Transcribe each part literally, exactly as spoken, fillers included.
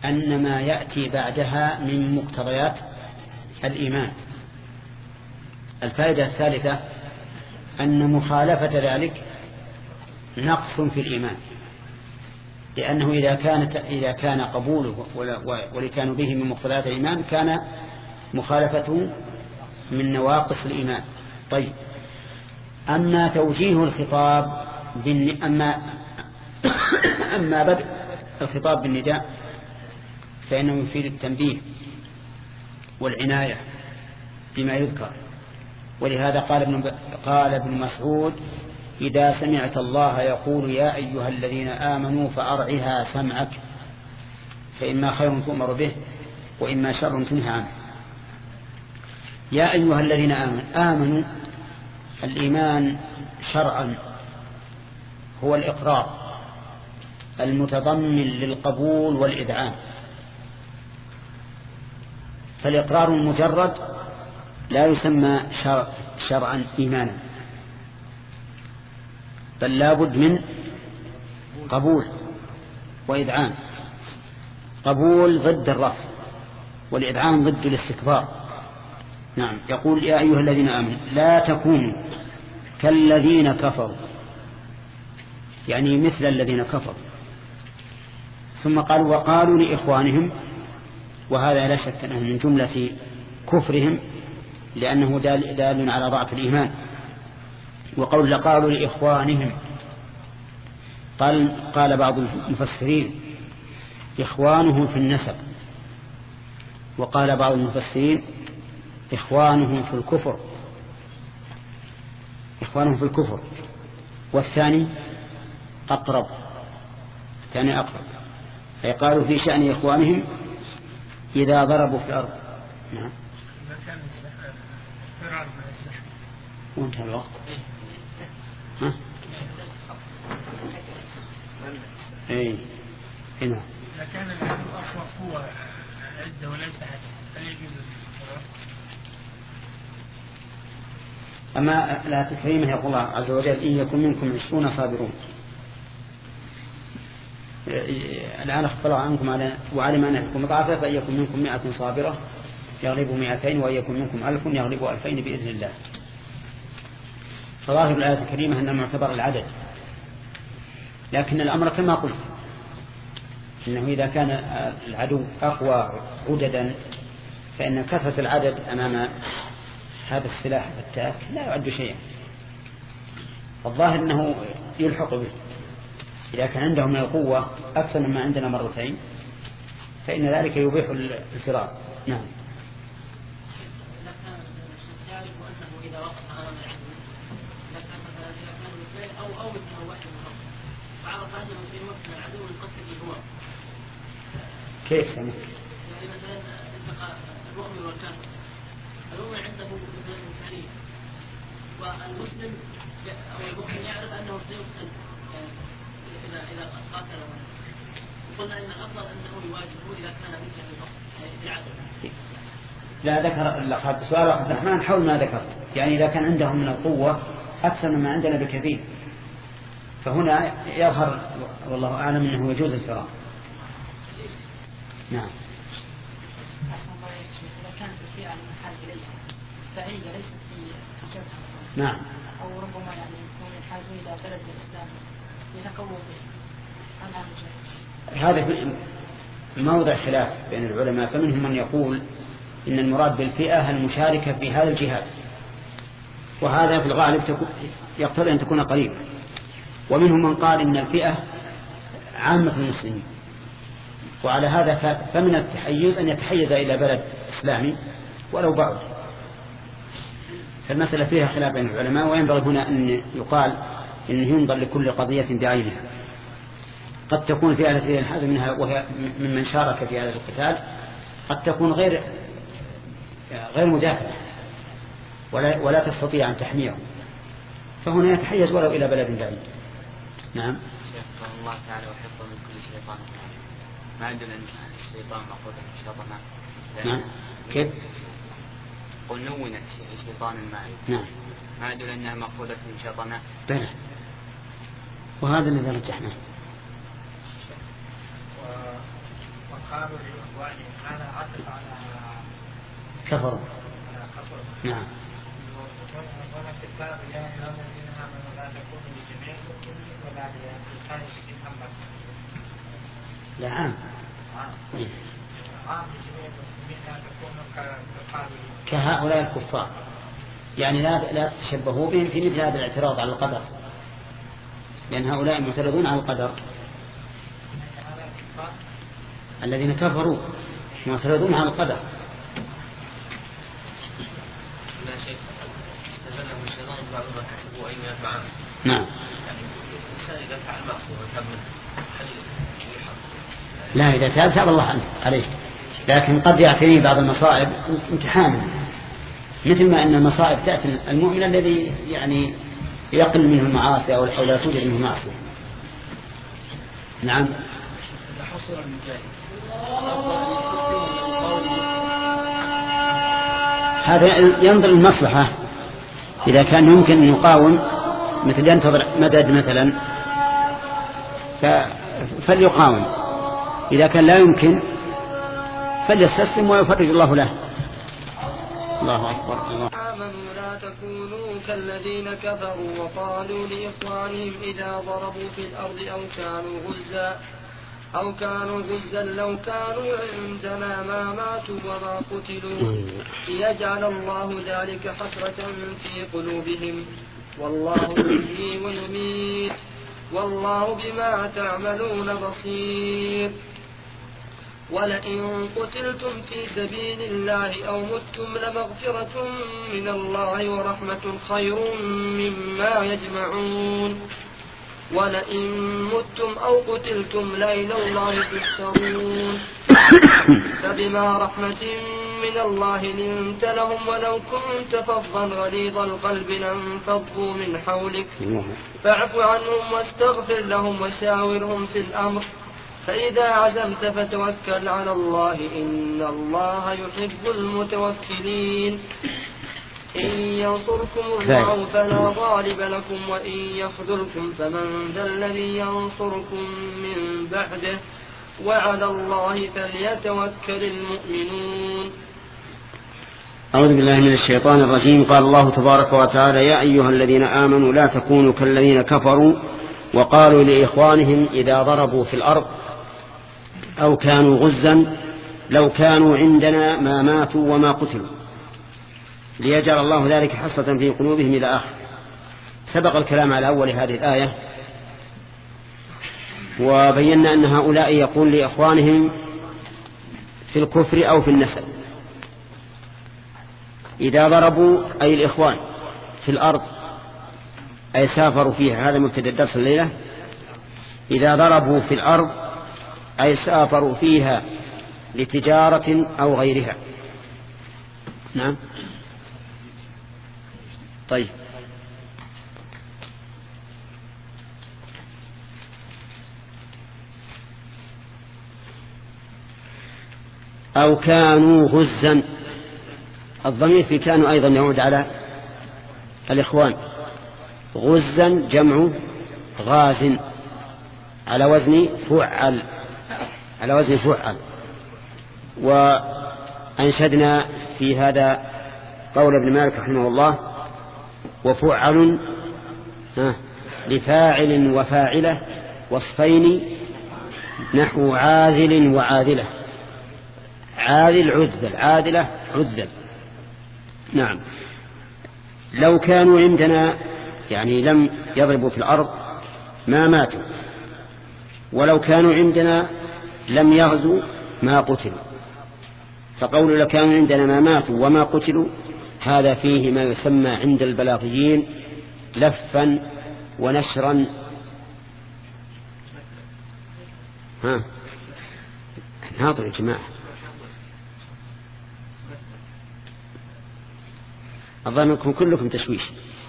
أن ما يأتي بعدها من مقتضيات الإيمان. الفائدة الثالثة أن مخالفة ذلك نقص في الإيمان، لأنه إذا كانت إذا كان قبوله والإتيان به من مقتضيات الإيمان كان مخالفته من نواقص الإيمان. طيب، أما توجيه الخطاب بالن... أما أما بدء الخطاب بالنداء فإنه يفيد التنبيه والعناية بما يذكر، ولهذا قال ابن قال ابن مسعود: إذا سمعت الله يقول يا أيها الذين آمنوا فأرعها سمعك، فإما خير تؤمر به وإما شر تنهى عنه. يا أيها الذين آمنوا، آمنوا الإيمان شرعا هو الإقرار المتضمن للقبول والإذعان، فالإقرار المجرد لا يسمى شرعا إيمانا، بل لا بد من قبول وإذعان. قبول ضد الرفض والإذعان ضد الاستكبار. نعم، يقول: يا أيها الذين آمنوا لا تكونوا كالذين كفروا، يعني مثل الذين كفروا. ثم قال: وقالوا لإخوانهم، وهذا لا شك أنه من جملة كفرهم لأنه دال, دال على ضعف الإيمان. وقول لقالوا لإخوانهم، قال, قال بعض المفسرين إخوانهم في النسب، وقال بعض المفسرين إخوانهم في الكفر، إخوانهم في الكفر، والثاني أقرب، الثاني أقرب، أي قالوا في شأن إخوانهم إذا ضربوا في الأرض. نعم، وانتهى الوقت. ها؟ اي هنا إذا كان العدو أقوى قوة عدة وليس حتى هل يجوز الفرار؟ أما لا تكريمه يقول الله عز وجل: إن يكن منكم عشرون صابرون. الآن اخبر عنكم على وعلم أن يكون مضاعفة، فإن يكن منكم مئة صابرة يغلب مئتين، وإن يكن منكم ألف يغلب ألفين بإذن الله. فظاهر الآية الكريمة أنه معتبر العدد، لكن الأمر كما قلت إنه إذا كان العدو أقوى عددا فإن كثرة العدد أمام هذا السلاح الفتاك لا يعد شيئا. الظاهر أنه يلحق به، إذا كان عندهم من القوة أكثر مما عندنا مرتين فإن ذلك يبيح الفرار. نعم. كيف سمع؟ يعني مثلا التقى المؤمن والكافر، المؤمن عنده مثلا إمكانية والمسلم أو المؤمن يعرف أنه سيقتل يعني إذا إذا قاتل، وقلنا إن الأفضل أنه يواجهه إذا كان مثل الوقت بعدد. لا ذكر سؤال عبد الرحمن حول ما ذكرت، يعني إذا كان عندهم من القوة أكثر مما عندنا بكثير، فهنا يظهر والله أعلم أنه يجوز الفرار. نعم. إذا كانت الفئة المنحاز إليها بعيدة ليست في جبهة، نعم، أو ربما يعني يكون ينحازون إلى بلد الإسلام يتقووا به، هذا في موضع خلاف بين العلماء، فمنهم من يقول إن المراد بالفئة المشاركة في هذا الجهاد، وهذا في الغالب يقتضي أن تكون قريبة. ومنهم من قال إن الفئة عامة المسلمين، وعلى هذا فمن التحيز أن يتحيز إلى بلد إسلامي ولو بعد. فالمسألة فيها خلاف بين العلماء، وينبغي هنا أن يقال إنه ينظر لكل قضية بعينها. قد تكون فئة التي ينحاز منها وهي ممن شارك في هذا القتال، قد تكون غير غير مدافعة ولا, ولا تستطيع أن تحميه، فهنا يتحيز ولو إلى بلد بعيد. نعم. شيخ الله تعالى وحفظه من كل شيطان، ما عندنا الشيطان مأخوذ من شطنة. نعم. كيف؟ قل نونت الشيطان المائي. نعم. ما عندنا أنها مأخوذة من شطنة. بلى، وهذا الذي رجحناه. وقالوا لإخوانهم هذا عطف على كفروا. نعم. وهنا في الباب يا أيها الذين آمنوا لا تكونوا لجميع المؤمنين ولا للخارج محمد. لا عام. عام. عام لجميع المسلمين لا تكونوا كالكفار. كهؤلاء الكفار. يعني لا لا تشبهوا بهم في مثل هذا الاعتراض على القدر. لأن هؤلاء معترضون على القدر. الذين كفروا معترضون على القدر. لا شيء تزلهم الشيطان بعض ما كسبوا أي من المعاصي. نعم. يعني الإنسان إذا فعل معصية ويتاب منه لا إذا تاب تاب الله عنه عليه، لكن قد يعتريه بعض المصائب امتحانا، مثل ما أن المصائب تأتي المؤمن الذي يعني يقل منه المعاصي أو لا توجد منه معصية. نعم. إذا حصل المجاهد هذا ينظر المصلحة. إذا كان يمكن أن يقاوم مثل ينتظر مدد مثلا فليقاوم، إذا كان لا يمكن فليستسلم ويفرج الله له. الله أكبر. الله. آمنوا لا تكونوا كالذين كفروا وقالوا لإخوانهم إذا ضربوا في الأرض أو كانوا غزا أو كانوا غزا لو كانوا عندنا ما ماتوا وما قتلوا ليجعل الله ذلك حسرة في قلوبهم والله يحيي ويميت والله بما تعملون بصير. ولئن قتلتم في سبيل الله أو متم لمغفرة من الله ورحمة خير مما يجمعون. ولئن متم أو قتلتم لإلى الله تحشرون. فبما رحمة من الله لنت لهم ولو كنت فظا غليظ القلب لانفضوا من حولك فاعف عنهم واستغفر لهم وشاورهم في الأمر فإذا عزمت فتوكل على الله إن الله يحب المتوكلين. إن ينصركم الله فلا غالب لكم وإن يخذلكم فمن ذا الذي ينصركم من بعده وعلى الله فليتوكل المؤمنون. أعوذ بالله من الشيطان الرجيم. قال الله تبارك وتعالى يا أيها الذين آمنوا لا تكونوا كالذين كفروا وقالوا لإخوانهم إذا ضربوا في الأرض أو كانوا غزا لو كانوا عندنا ما ماتوا وما قتلوا ليجعل الله ذلك حسرة في قلوبهم إلى آخر. سبق الكلام على أول هذه الآية وبينا أن هؤلاء يقول لإخوانهم في الكفر أو في النسب إذا ضربوا أي الإخوان في الأرض أي سافروا فيها. هذا مبتدأ الدرس الليلة. إذا ضربوا في الأرض أي سافروا فيها لتجارة أو غيرها. نعم. طيب. أو كانوا غزا. الضمير في كانوا أيضا يعود على الإخوان. غزا جمع غاز على وزن فعل على وزن فعل. وأنشدنا في هذا قول ابن مالك رحمه الله وفعل لفاعل وفاعلة وصفين نحو عاذل وعاذلة. عاذل عذل عاذلة عذل. نعم. لو كانوا عندنا يعني لم يضربوا في الأرض ما ماتوا ولو كانوا عندنا لم يغزوا ما قتلوا. فقول لو كانوا عندنا ما ماتوا وما قتلوا هذا فيه ما يسمى عند البلاغيين لفا ونشرا. ها ناظر يا جماعة أظنكم كلكم تشويش.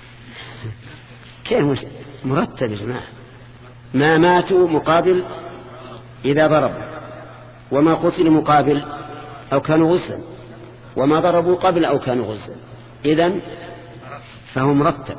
كيف مرتب يا جماعة؟ ما ماتوا مقابل إذا ضربوا وما قتلوا مقابل أو كانوا غزا وما ضربوا قبل أو كانوا غزا. إذن فهو مرتب.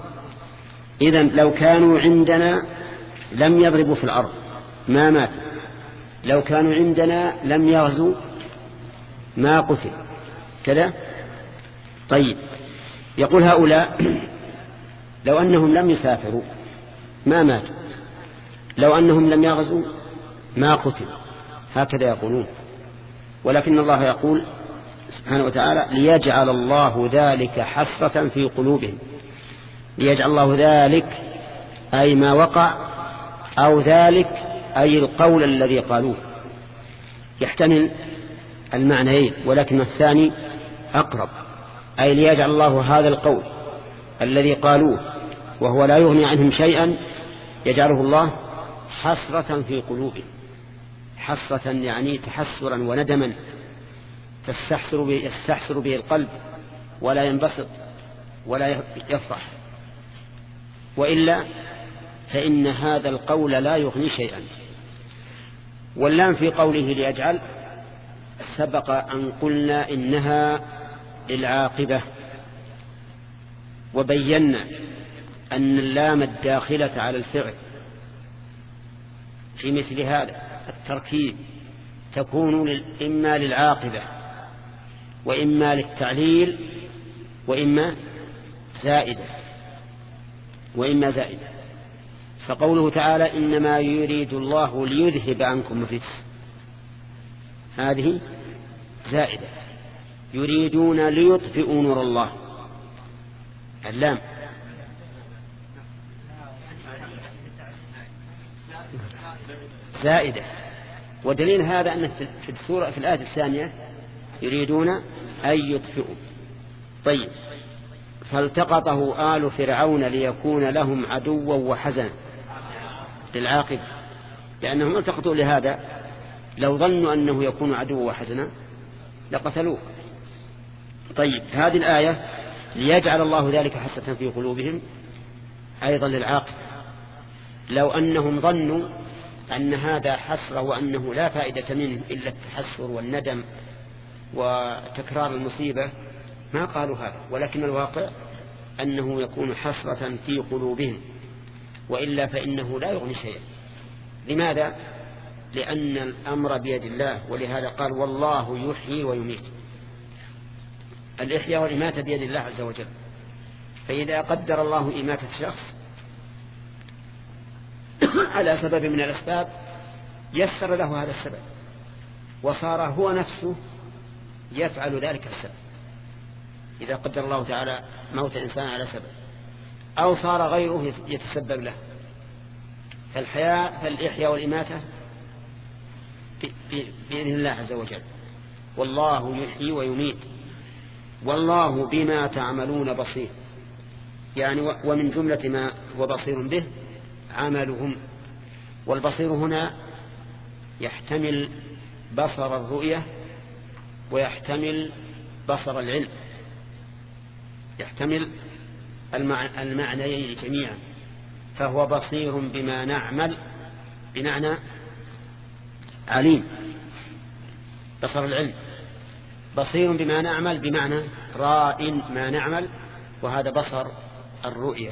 إذن لو كانوا عندنا لم يضربوا في الأرض ما ماتوا لو كانوا عندنا لم يغزوا ما قتل كذا. طيب يقول هؤلاء لو أنهم لم يسافروا ما ماتوا، لو أنهم لم يغزوا ما قتل، هكذا يقولون. ولكن الله يقول سبحانه وتعالى ليجعل الله ذلك حسرة في قلوبهم. ليجعل الله ذلك أي ما وقع، أو ذلك أي القول الذي قالوه. يحتمل المعنيين ولكن الثاني أقرب، أي ليجعل الله هذا القول الذي قالوه وهو لا يغني عنهم شيئا يجعله الله حسرة في قلوبهم. حسرة يعني تحسرا وندما تستحسر به, يستحسر به القلب ولا ينبسط ولا يفرح، وإلا فإن هذا القول لا يغني شيئا. واللام في قوله ليجعل سبق أن قلنا إنها للعاقبة، وبينا أن اللام الداخلة على الفعل في مثل هذا التركيب تكون إما للعاقبة وإما للتعليل وإما زائدة وإما زائدة. فقوله تعالى إنما يريد الله ليذهب عنكم الرجس، هذه زائدة. يريدون ليطفئوا نور الله، اللام زائدة. ودليل هذا أن في السورة في الآية الثانية يريدون أن يطفئوا. طيب فالتقطه آل فرعون ليكون لهم عدوا وحزنا للعاقبة، لأنهم التقطوا لهذا، لو ظنوا أنه يكون عدوا وحزنا لقتلوه. طيب هذه الآية ليجعل الله ذلك حسرة في قلوبهم أيضا للعاقبة. لو أنهم ظنوا أن هذا حسرة وأنه لا فائدة منه إلا التحسر والندم وتكرار المصيبة ما قالوا هذا، ولكن الواقع أنه يكون حسرة في قلوبهم، وإلا فإنه لا يغني شيئا. لماذا؟ لأن الأمر بيد الله، ولهذا قال والله يحيي ويميت. الإحياء والإماتة بيد الله عز وجل، فإذا قدر الله إماتة شخص على سبب من الأسباب يسر له هذا السبب وصار هو نفسه يفعل ذلك السبب. إذا قدر الله تعالى موت إنسان على سبب أو صار غيره يتسبب له، فالحياة فالإحياء والإماتة بإذن الله عز وجل. والله يحيي ويميت والله بما تعملون بصير، يعني ومن جملة ما هو بصير به عملهم. والبصير هنا يحتمل بصر الرؤية ويحتمل بصر العلم، يحتمل المعنيين جميعا. فهو بصير بما نعمل بمعنى عليم بصر العلم، بصير بما نعمل بمعنى راء ما نعمل، وهذا بصر الرؤية.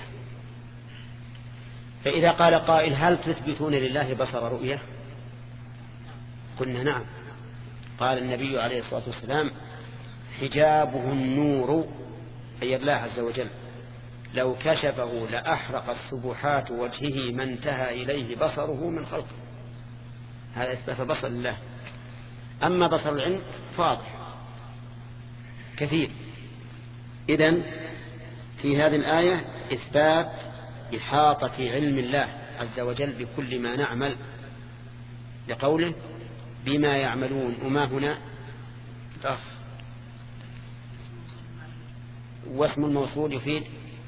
فإذا قال قائل هل تثبتون لله بصر رؤية؟ قلنا نعم. قال النبي عليه الصلاة والسلام حجابه النور، أي الله عز وجل، لو كشفه لأحرق سبحات وجهه ما انتهى إليه بصره من خلقه. هذا إثبات بصر الله. أما بصر العلم فاضح كثير. إذن في هذه الآية إثبات إحاطة علم الله عز وجل بكل ما نعمل، لقوله بما يعملون. وما هنا ضف، واسم الموصول يفيد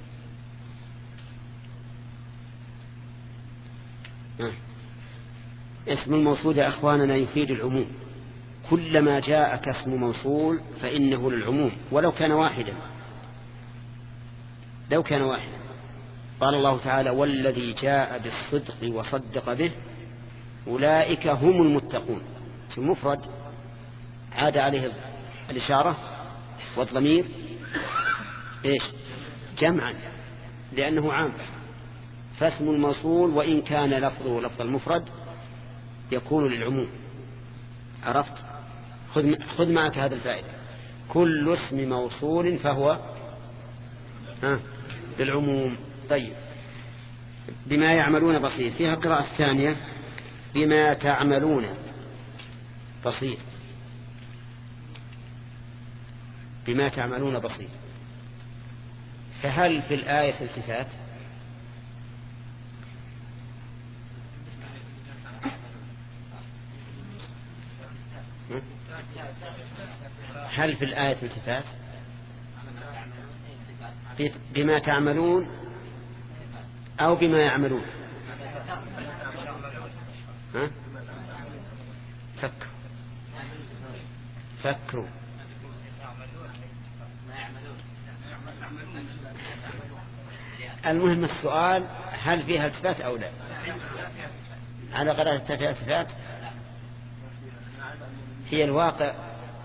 آه. اسم الموصول يا أخواننا يفيد العموم. كلما جاءك اسم موصول فإنه للعموم ولو كان واحدا، لو كان واحدا. قال الله تعالى والذي جاء بالصدق وصدق به أولئك هم المتقون. في المفرد عاد عليه الإشارة والضمير إيش؟ جمعا، لأنه عام. فاسم الموصول وإن كان لفظه لفظ المفرد يكون للعموم، عرفت؟ خذ خذ معك هذه الفائدة. كل اسم موصول فهو ها للعموم. طيب بما يعملون بصير. فيها قراءة ثانية بما تعملون بصير. بما تعملون بصير. فهل في الآية التفات؟ هل في الآية التفات؟ بما تعملون أو بما يعملون؟ ها؟ فكروا فكروا المهم السؤال هل فيها التفات أو لا؟ على قراءة فيها التفات هي الواقع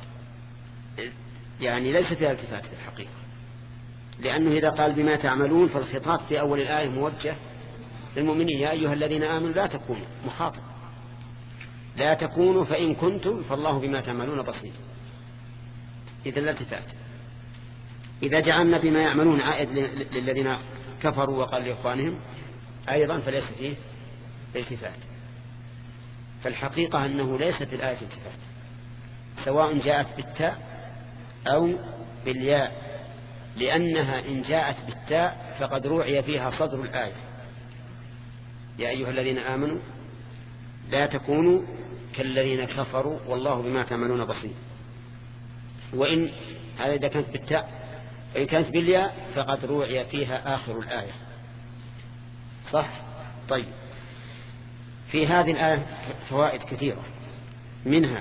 يعني ليس فيها التفات في الحقيقة، لأنه إذا قال بما تعملون فالخطاب في أول الآية موجه للمؤمنين يا أيها الذين آمنوا لا تكونوا مخاطب لا تكونوا فإن كنتم فالله بما تعملون بصير. إذا لا التفات. إذا جعلنا بما يعملون عائد للذين كفروا وقال لإخوانهم أيضا فليس فيه التفات. فالحقيقة أنه ليست الآية التفات سواء جاءت بالتاء أو بالياء، لأنها إن جاءت بالتاء فقد روعي فيها صدر الآية يا أيها الذين آمنوا لا تكونوا كالذين كفروا والله بما تعملون بصير. وإن هذا إذا كانت بالتاء، وإن كانت بالياء فقد روعي فيها آخر الآية. صح؟ طيب في هذه الآية فوائد كثيرة، منها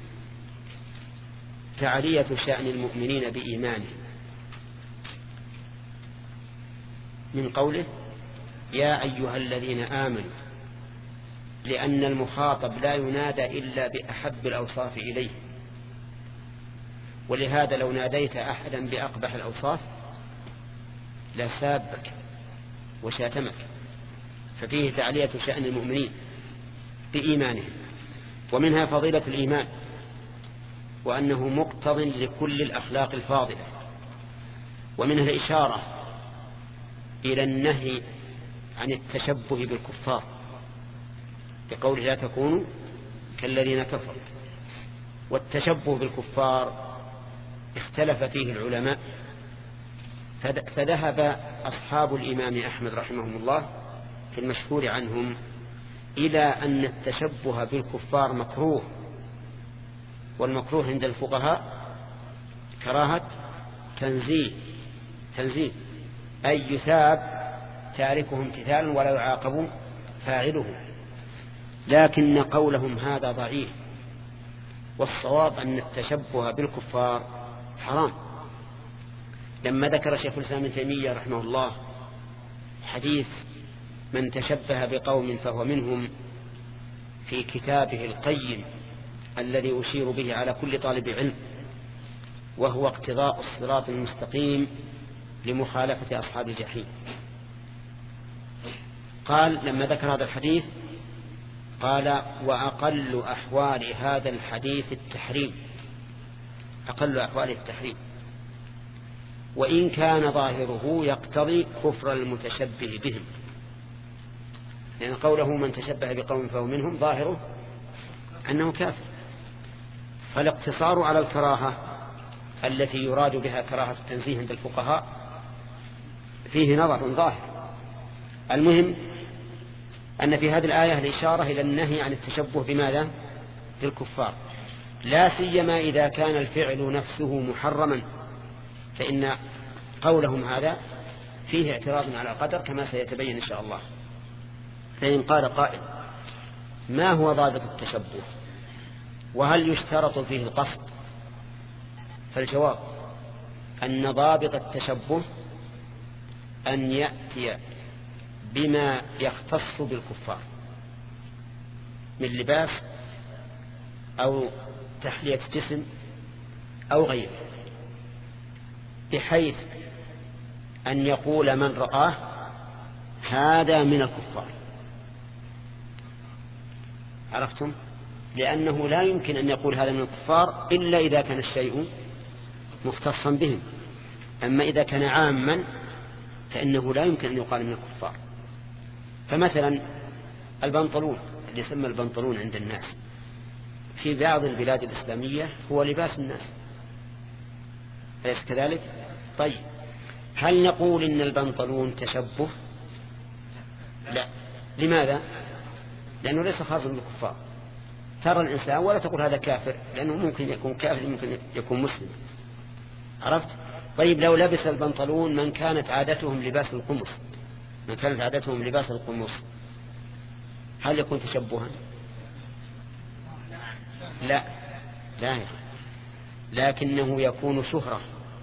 تعالية شأن المؤمنين بإيمانهم من قوله يا أيها الذين آمنوا، لأن المخاطب لا ينادى إلا بأحب الأوصاف إليه، ولهذا لو ناديت أحدا بأقبح الأوصاف لسابك وشاتمك. ففيه تعالية شأن المؤمنين بإيمانهم. ومنها فضيلة الإيمان وأنه مقتض لكل الأخلاق الفاضلة. ومنها الإشارة إلى النهي عن التشبه بالكفار بقوله لا تكونوا كالذين كفروا. والتشبه بالكفار اختلف فيه العلماء، فذهب أصحاب الإمام أحمد رحمهم الله في المشهور عنهم إلى أن التشبه بالكفار مكروه، والمكروه عند الفقهاء كراهة تنزيه تنزيه أي يثاب تاركه امتثالا ولا يعاقب فاعله. لكن قولهم هذا ضعيف، والصواب أن التشبه بالكفار حرام. لما ذكر شيخ الإسلام ابن تيمية رحمه الله حديث من تشبه بقوم فهو منهم في كتابه القيم الذي أشير به على كل طالب علم، وهو اقتضاء الصراط المستقيم لمخالفة أصحاب الجحيم، قال لما ذكر هذا الحديث قال وأقل أحوال هذا الحديث التحريم، أقل أحوال التحريم، وإن كان ظاهره يقتضي كفر المتشبه بهم، لأن قوله من تشبه بقوم فهو منهم ظاهره أنه كافر. فالاقتصار على الكراهة التي يراد بها كراهة التنزيه عند الفقهاء فيه نظر ظاهر. المهم أن في هذه الآية الإشارة إلى النهي عن التشبه بماذا؟ بالكفار، لا سيما إذا كان الفعل نفسه محرما، فإن قولهم هذا فيه اعتراض على القدر كما سيتبين إن شاء الله. فإن قال قائل ما هو ضابط التشبه وهل يشترط فيه القصد؟ فالجواب أن ضابط التشبه أن يأتي بما يختص بالكفار من لباس أو تحلية جسم أو غيره، بحيث أن يقول من رآه هذا من الكفار. عرفتم؟ لأنه لا يمكن أن يقول هذا من الكفار إلا إذا كان الشيء مختصا بهم. أما إذا كان عاما فإنه لا يمكن أن يقال من الكفار. فمثلا البنطلون اللي يسمى البنطلون عند الناس في بعض البلاد الإسلامية هو لباس الناس، أليس كذلك؟ طيب هل نقول إن البنطلون تشبه؟ لا. لماذا؟ لأنه ليس خاصا بالكفار. ترى الإنسان ولا تقول هذا كافر، لأنه ممكن يكون كافر ممكن يكون مسلم. عرفت؟ طيب لو لبس البنطلون من كانت عادتهم لباس القمص، من كانت عادتهم لباس القمص، هل يكون تشبها؟ لا لا، لكنه يكون شهرة،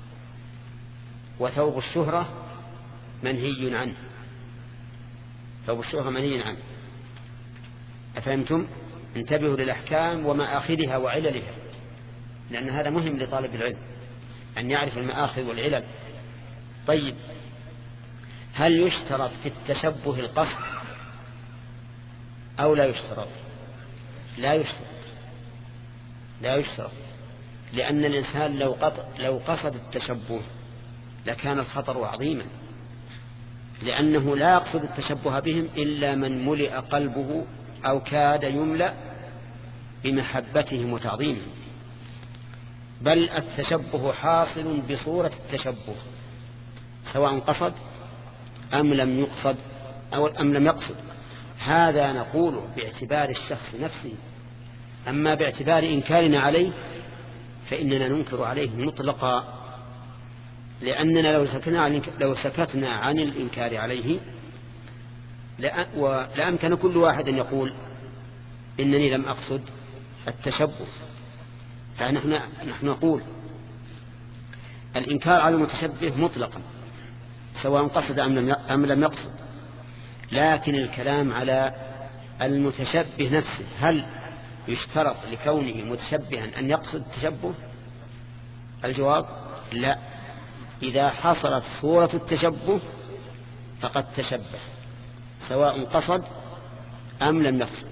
وثوب الشهرة منهي عنه، ثوب الشهرة منهي عنه. أفهمتم؟ انتبهوا للأحكام ومآخذها وعللها، لأن هذا مهم لطالب العلم أن يعرف المآخذ والعلل. طيب هل يشترط في التشبه القصد أو لا يشترط؟ لا يشترط، لا يشترط، لأن الإنسان لو, لو قصد التشبه لكان الخطر عظيما، لأنه لا يقصد التشبه بهم إلا من ملئ قلبه أو كاد يملأ بمحبتهم وتعظيمهم. بل التشبه حاصل بصورة التشبه سواء قصد أم لم يقصد أو أم لم يقصد. هذا نقوله باعتبار الشخص نفسه، أما باعتبار إنكارنا عليه فإننا ننكر عليه مطلقا، لأننا لو سكتنا عن, لو سكتنا عن الإنكار عليه لأمكن كل واحد أن يقول إنني لم أقصد التشبه. فنحن نحن نقول الإنكار على المتشبه مطلقا سواء قصد أم لم يقصد، لكن الكلام على المتشبه نفسه هل يشترط لكونه متشبها أن يقصد التشبه؟ الجواب لا. إذا حصلت صورة التشبه فقد تشبه سواء قصد أم لم يقصد.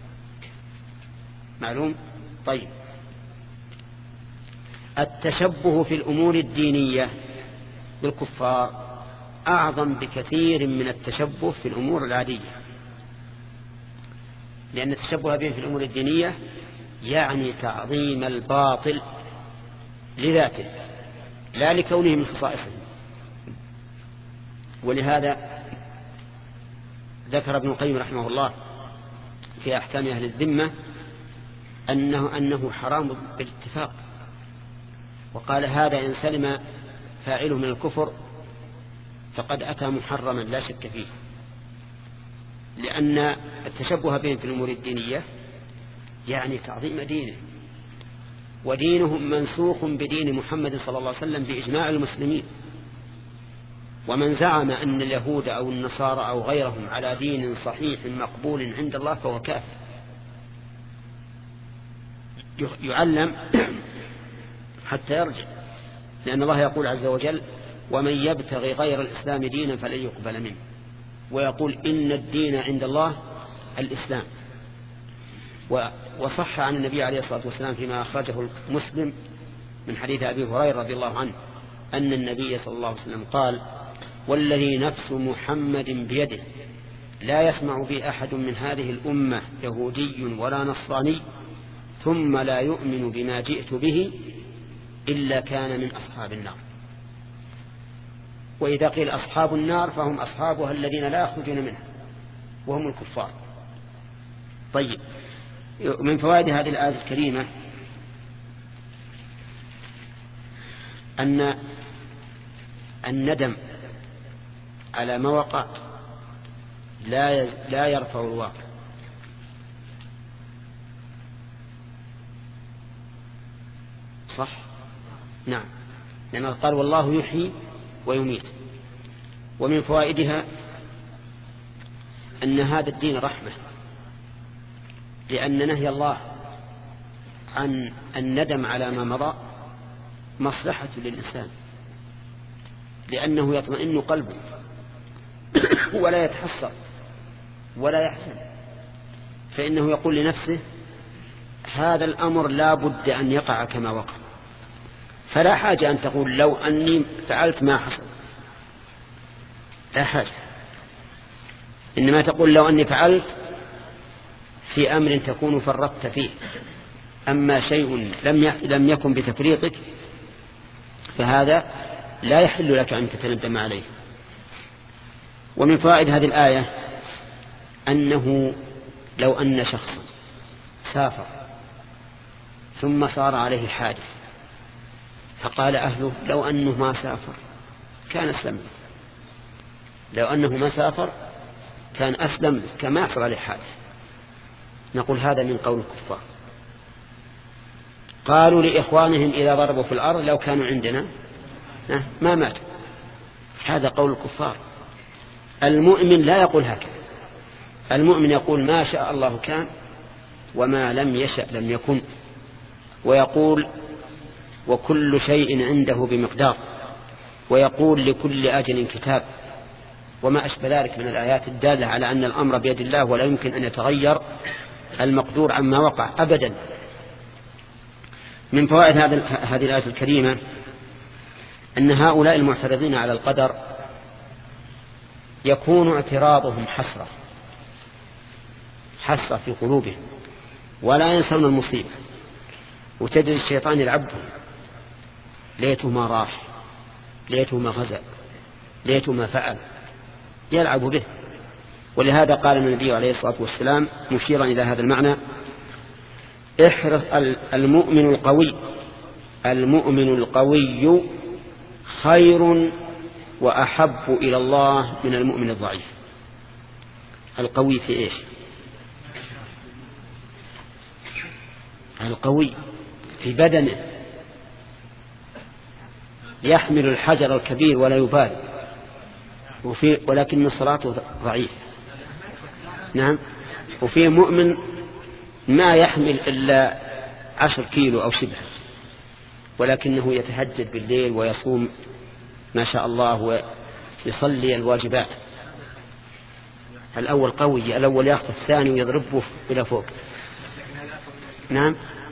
معلوم؟ طيب التشبه في الأمور الدينية بالكفار أعظم بكثير من التشبه في الأمور العادية، لأن التشبه بهم في الأمور الدينية يعني تعظيم الباطل لذاته لا لكونه من خصائصه. ولهذا ذكر ابن القيم رحمه الله في أحكام أهل الذمة أنه, أنه حرام بالاتفاق، وقال هذا إن سلم فاعله من الكفر فقد أتى محرما لا شك فيه، لأن التشبه بهم في الأمور الدينية يعني تعظيم دينه، ودينهم منسوخ بدين محمد صلى الله عليه وسلم بإجماع المسلمين. ومن زعم أن اليهود أو النصارى أو غيرهم على دين صحيح مقبول عند الله فهو كافر. يعلم حتى يرجع، لأن الله يقول عز وجل ومن يبتغي غير الإسلام دينا فلن يقبل منه، ويقول إن الدين عند الله الإسلام. وصح عن النبي عليه الصلاة والسلام فيما أخرجه مسلم من حديث أبي هريرة رضي الله عنه أن النبي صلى الله عليه وسلم قال والذي نفس محمد بيده لا يسمع بي أحد من هذه الأمة يهودي ولا نصراني ثم لا يؤمن بما جئت به إلا كان من أصحاب النار. وإذا قيل أصحاب النار فهم أصحابها الذين لا يخرجون منها وهم الكفار. طيب من فوائد هذه الآية الكريمة أن الندم على ما وقع لا لا يرفع الواقع، صح؟ نعم، لأن قال والله يحيي ويميت. ومن فوائدها أن هذا الدين رحمة، لأن نهي الله عن الندم على ما مضى مصلحة للإنسان، لأنه يطمئن قلبه ولا يتحسر ولا يحزن، فإنه يقول لنفسه هذا الأمر لا بد أن يقع كما وقع، فلا حاجة أن تقول لو أني فعلت ما حصل، لا حاجة، إنما تقول لو أني فعلت في أمر تكون فرطت فيه. أما شيء لم لم يكن بتفريطك فهذا لا يحل لك أن تتندم عليه. ومن فوائد هذه الآية أنه لو أن شخصا سافر ثم صار عليه حادث فقال أهله لو أنه ما سافر كان أسلم، لو أنه ما سافر كان أسلم كما يحصل عليه حادث، نقول هذا من قول الكفار. قالوا لإخوانهم إذا ضربوا في الأرض لو كانوا عندنا ما ماتوا، هذا قول الكفار. المؤمن لا يقول هكذا، المؤمن يقول ما شاء الله كان وما لم يشأ لم يكن، ويقول وكل شيء عنده بمقدار، ويقول لكل أجل كتاب، وما أشبه ذلك من الآيات الدالة على أن الأمر بيد الله ولا يمكن أن يتغير المقدور عما وقع أبدا. من فوائد هذه الآية الكريمة أن هؤلاء المعترضين على القدر يكون اعتراضهم حسرة حسرة في قلوبهم ولا ينسون المصيبة، وتجد الشيطان يلعبهم، ليته ما راح، ليته ما غزا، ليته ما فعل، يلعب به. ولهذا قال النبي عليه الصلاة والسلام مشيرا إلى هذا المعنى: احرص المؤمن القوي المؤمن القوي خير وأحب إلى الله من المؤمن الضعيف. القوي في إيش؟ القوي في بدنه، يحمل الحجر الكبير ولا يبالي، وفي ولكن صلاته ضعيف. نعم. وفي مؤمن ما يحمل إلا عشر كيلو أو شبه، ولكنه يتهجد بالليل ويصوم ما شاء الله ويصلي الواجبات. الأول قوي، الأول يأخذ الثاني ويضربه إلى فوق. نعم.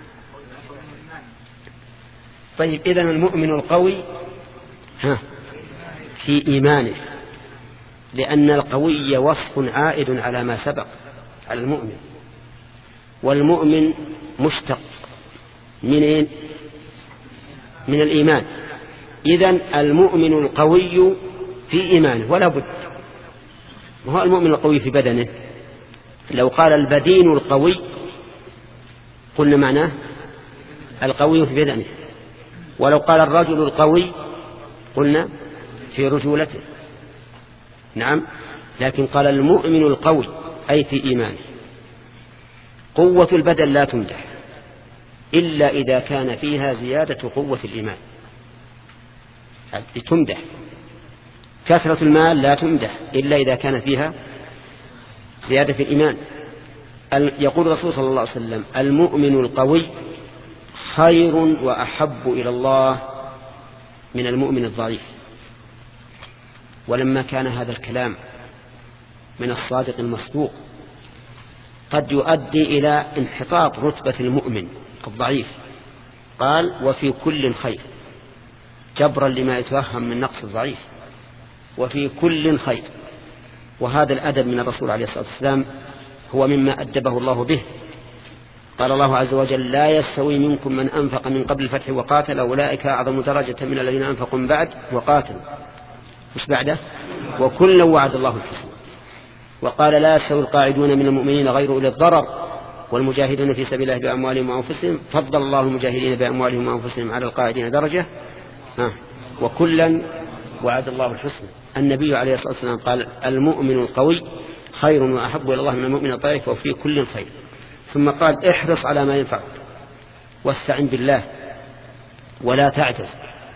طيب إذن المؤمن القوي ها في إيمانه، لأن القوي وصف عائد على ما سبق على المؤمن، والمؤمن مشتق من من الإيمان. إذن المؤمن القوي في إيمانه ولا بد. وهو المؤمن القوي في بدنه، لو قال البدين القوي قلنا معناه القوي في بدنه، ولو قال الرجل القوي قلنا في رجولته. نعم. لكن قال المؤمن القوي أي في إيمانه. قوة البدن لا تمدح إلا إذا كان فيها زيادة قوة الإيمان، تمدح. كثرة المال لا تمدح إلا إذا كان فيها زيادة في الإيمان. يقول الرسول صلى الله عليه وسلم: المؤمن القوي خير وأحب إلى الله من المؤمن الضعيف. ولما كان هذا الكلام من الصادق المصدوق قد يؤدي إلى انحطاط رتبة المؤمن الضعيف، قال: وفي كل خير، جبرا لما يتوهم من نقص الضعيف، وفي كل خير. وهذا الأدب من الرسول عليه الصلاة والسلام هو مما أدبه الله به. قال الله عز وجل: لا يستوي منكم من أنفق من قبل الفتح وقاتل أولئك أعظم درجة من الذين أنفقوا من بعد وقاتلوا. مش بعده؟ وكلا وعد الله الحسنى. وقال: لا يستوي القاعدون من المؤمنين غير أولي الضرر والمجاهدون في سبيل الله بأموالهم وأنفسهم، فضل الله المجاهدين بأموالهم وأنفسهم على القاعدين درجة، ها وكلا وعد الله الحسنى. النبي عليه الصلاة والسلام قال: المؤمن القوي خير وأحب إلى الله من المؤمن الضعيف وفي كل خير. ثم قال: احرص على ما ينفعك واستعن بالله ولا تعجز.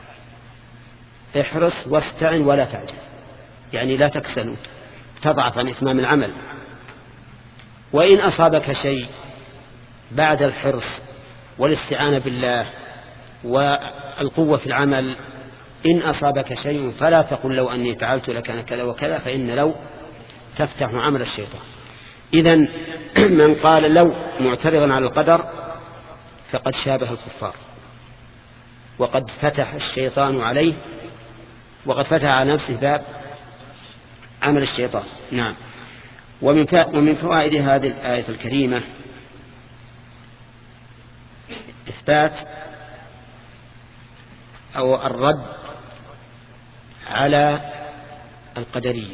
احرص واستعن ولا تعجز، يعني لا تكسل تضعف عن إتمام العمل. وإن أصابك شيء بعد الحرص والاستعانة بالله والقوة في العمل، إن أصابك شيء فلا تقل لو أني فعلت لكان كذا وكذا، فإن لو تفتح عمل الشيطان. إذن من قال لو معترضا على القدر فقد شابه الكفار، وقد فتح الشيطان عليه، وقد فتح على نفسه باب عمل الشيطان. نعم. ومن فوائد هذه الآية الكريمة إثبات أو الرد على القدرية.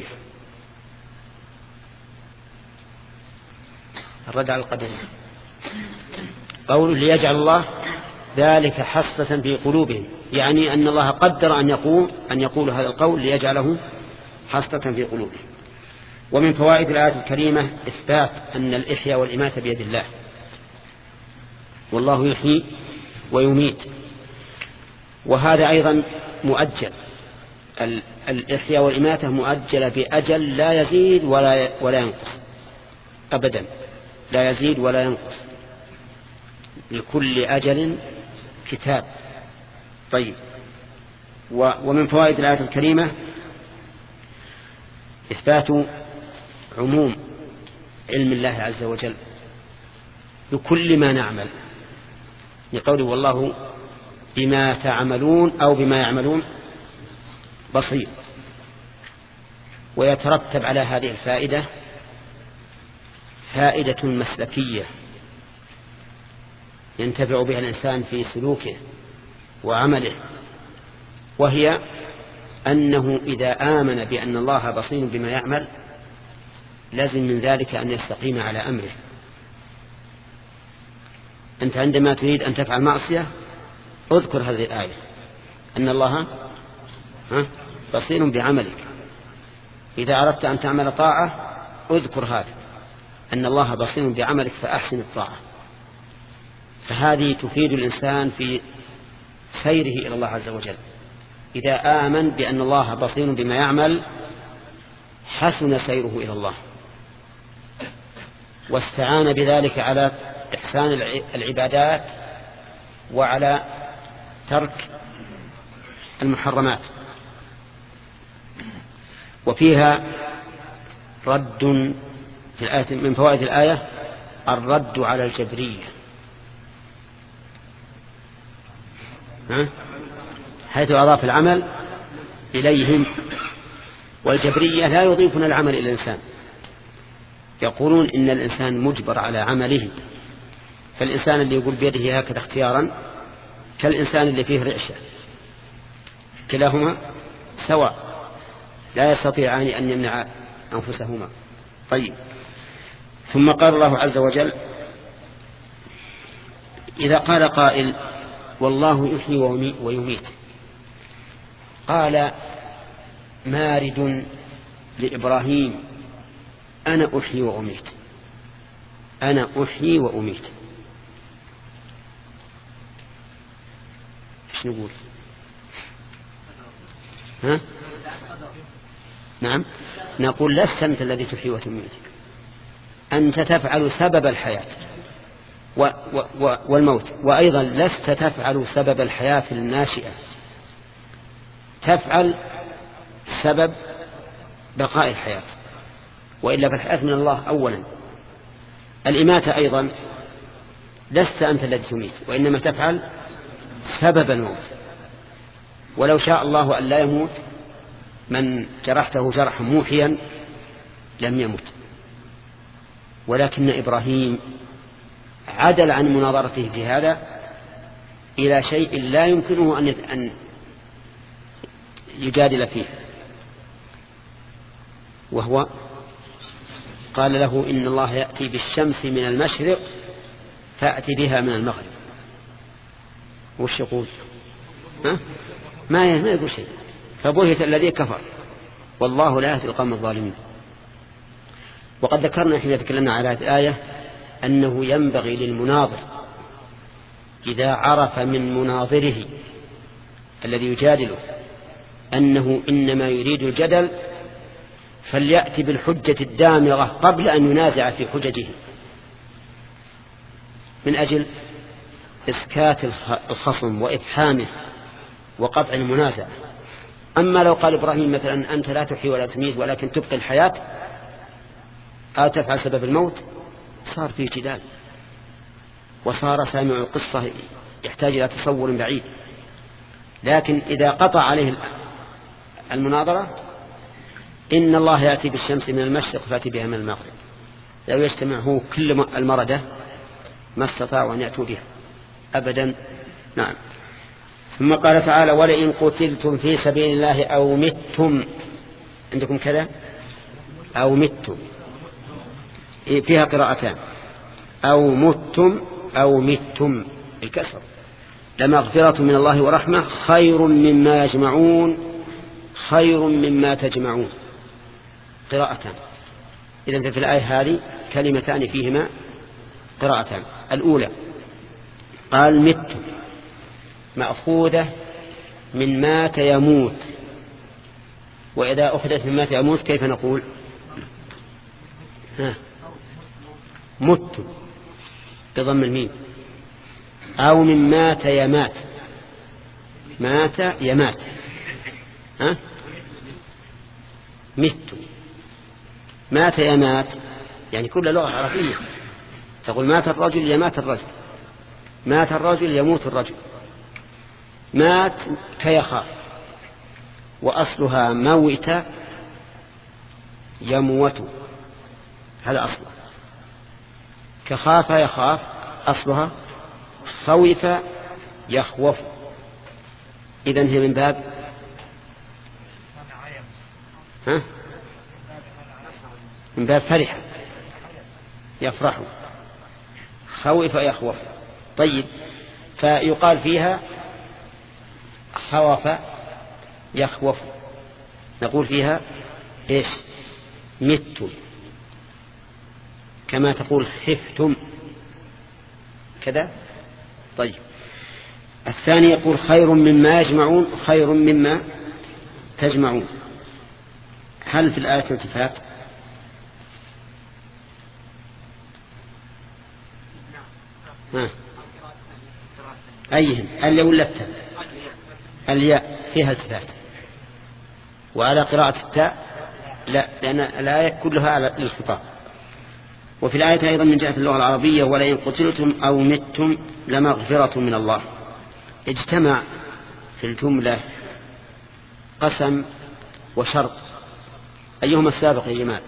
الرد على القدرية قول ليجعل الله ذلك حسرة في قلوبهم، يعني أن الله قدر أن يقول أن يقول هذا القول ليجعله حسرة في قلوبهم. ومن فوائد الآية الكريمة إثبات أن الإحياء والإماتة بيد الله، والله يحيي ويميت، وهذا أيضا مؤجل. الإحياء والإماتة مؤجلة بأجل لا يزيد ولا ولا ينقص أبدا، لا يزيد ولا ينقص، لكل أجل كتاب. طيب. ومن فوائد الآية الكريمة إثبات عموم علم الله عز وجل بكل ما نعمل، لقوله والله بما تعملون أو بما يعملون بصير. ويترتب على هذه الفائدة فائدة مسلكية ينتفع بها الإنسان في سلوكه وعمله، وهي أنه إذا آمن بأن الله بصير بما يعمل لازم من ذلك أن يستقيم على أمره. أنت عندما تريد أن تفعل معصية اذكر هذه الآية أن الله بصير بعملك. إذا أردت أن تعمل طاعة اذكر هذا أن الله بصير بعملك فأحسن الطاعة. فهذه تفيد الإنسان في سيره إلى الله عز وجل. إذا آمن بأن الله بصير بما يعمل حسن سيره إلى الله، واستعان بذلك على إحسان العبادات وعلى ترك المحرمات. وفيها رد في الآية من فوائد الآية الرد على الجبرية، حيث أضاف العمل إليهم. والجبرية لا يضيفون العمل إلى الإنسان، يقولون إن الإنسان مجبر على عمله، فالإنسان اللي يقول بيده هكذا اختيارا كالإنسان اللي فيه رعشة، كلاهما سواء لا يستطيعان أن يمنع أنفسهما. طيب. ثم قال الله عز وجل إذا قال قائل والله يحيي ويميت، قال مارد لإبراهيم أنا أحيي وأميت، أنا أحيي وأميت. إيش نقول؟ ها؟ نعم نقول لست أنت الذي تحيي وتميت، أنت تفعل سبب الحياة و و والموت، وأيضا لست تفعل سبب الحياة الناشئة، تفعل سبب بقاء الحياة، وإلا فالحياة من الله أولا. الإماتة أيضا لست أنت الذي تميت، وإنما تفعل سبب الموت. ولو شاء الله أن لا يموت من جرحته جرحا موحيا لم يمت، ولكن إبراهيم عدل عن مناظرته في هذا إلى شيء لا يمكنه أن يجادل فيه، وهو قال له إن الله يأتي بالشمس من المشرق فأتي بها من المغرب. وش يقول؟ ها؟ ما يقول شيء، فبهت الذي كفر والله لا يهدي القوم الظالمين. وقد ذكرنا حين تكلمنا على هذه الآية أنه ينبغي للمناظر إذا عرف من مناظره الذي يجادله أنه إنما يريد الجدل فليأتي بالحجة الدامغة قبل أن ينازع في حججه، من أجل إسكات الخصم وإفحامه وقطع المنازع. أما لو قال إبراهيم مثلا أنت لا تحيي ولا تميت ولكن تبقي الحياة أو تفعل سبب الموت، صار فيه جدال، وصار سامع القصة يحتاج إلى تصور بعيد. لكن إذا قطع عليه المناظرة إن الله يأتي بالشمس من المشرق فأتي بها من المغرب، لو يجتمع هو كل المردة ما استطاعوا أن يأتوا بها أبدا. نعم. ثم قال تعالى ولئن قتلتم في سبيل الله أو متم، عندكم كذا أو متم فيها قراءتان، أو متم أو متم الكسر، لمغفرة من الله ورحمة خير مما يجمعون، خير مما تجمعون، قراءتان. إذن في الآية هذه كلمتان فيهما قراءتان. الأولى قال مت مأخوذة من مات يموت، وإذا أخذت من مات يموت كيف نقول؟ ها مت بضم الميم، أو من مات يمات، مات يمات، ها مت مات يمات، يعني كل لغة عربية تقول مات الرجل يمات الرجل، مات الرجل يموت الرجل. مات كيخاف، وأصلها موت يموت، هذا أصله. كخاف يخاف أصلها خوف يخوف، إذن هي من باب ها من باب فرح يفرح، خوف يخوف. طيب، فيقال فيها خوف يخوف، نقول فيها إيش؟ متم، كما تقول خفتم كذا. طيب، الثاني يقول خير مما يجمعون، خير مما تجمعون. هل في الآية التفات؟ ها أيهن؟ الياء ولا التاء؟ الياء فيها التفات، وعلى قراءة التاء لا، لأن الآية كلها على الخطاب. وفي الآية أيضا من جهة اللغة العربية ولئن قتلتم أو متم لمغفرة من الله، اجتمع في الجملة قسم وشرط، أيهما السابق يا جمال؟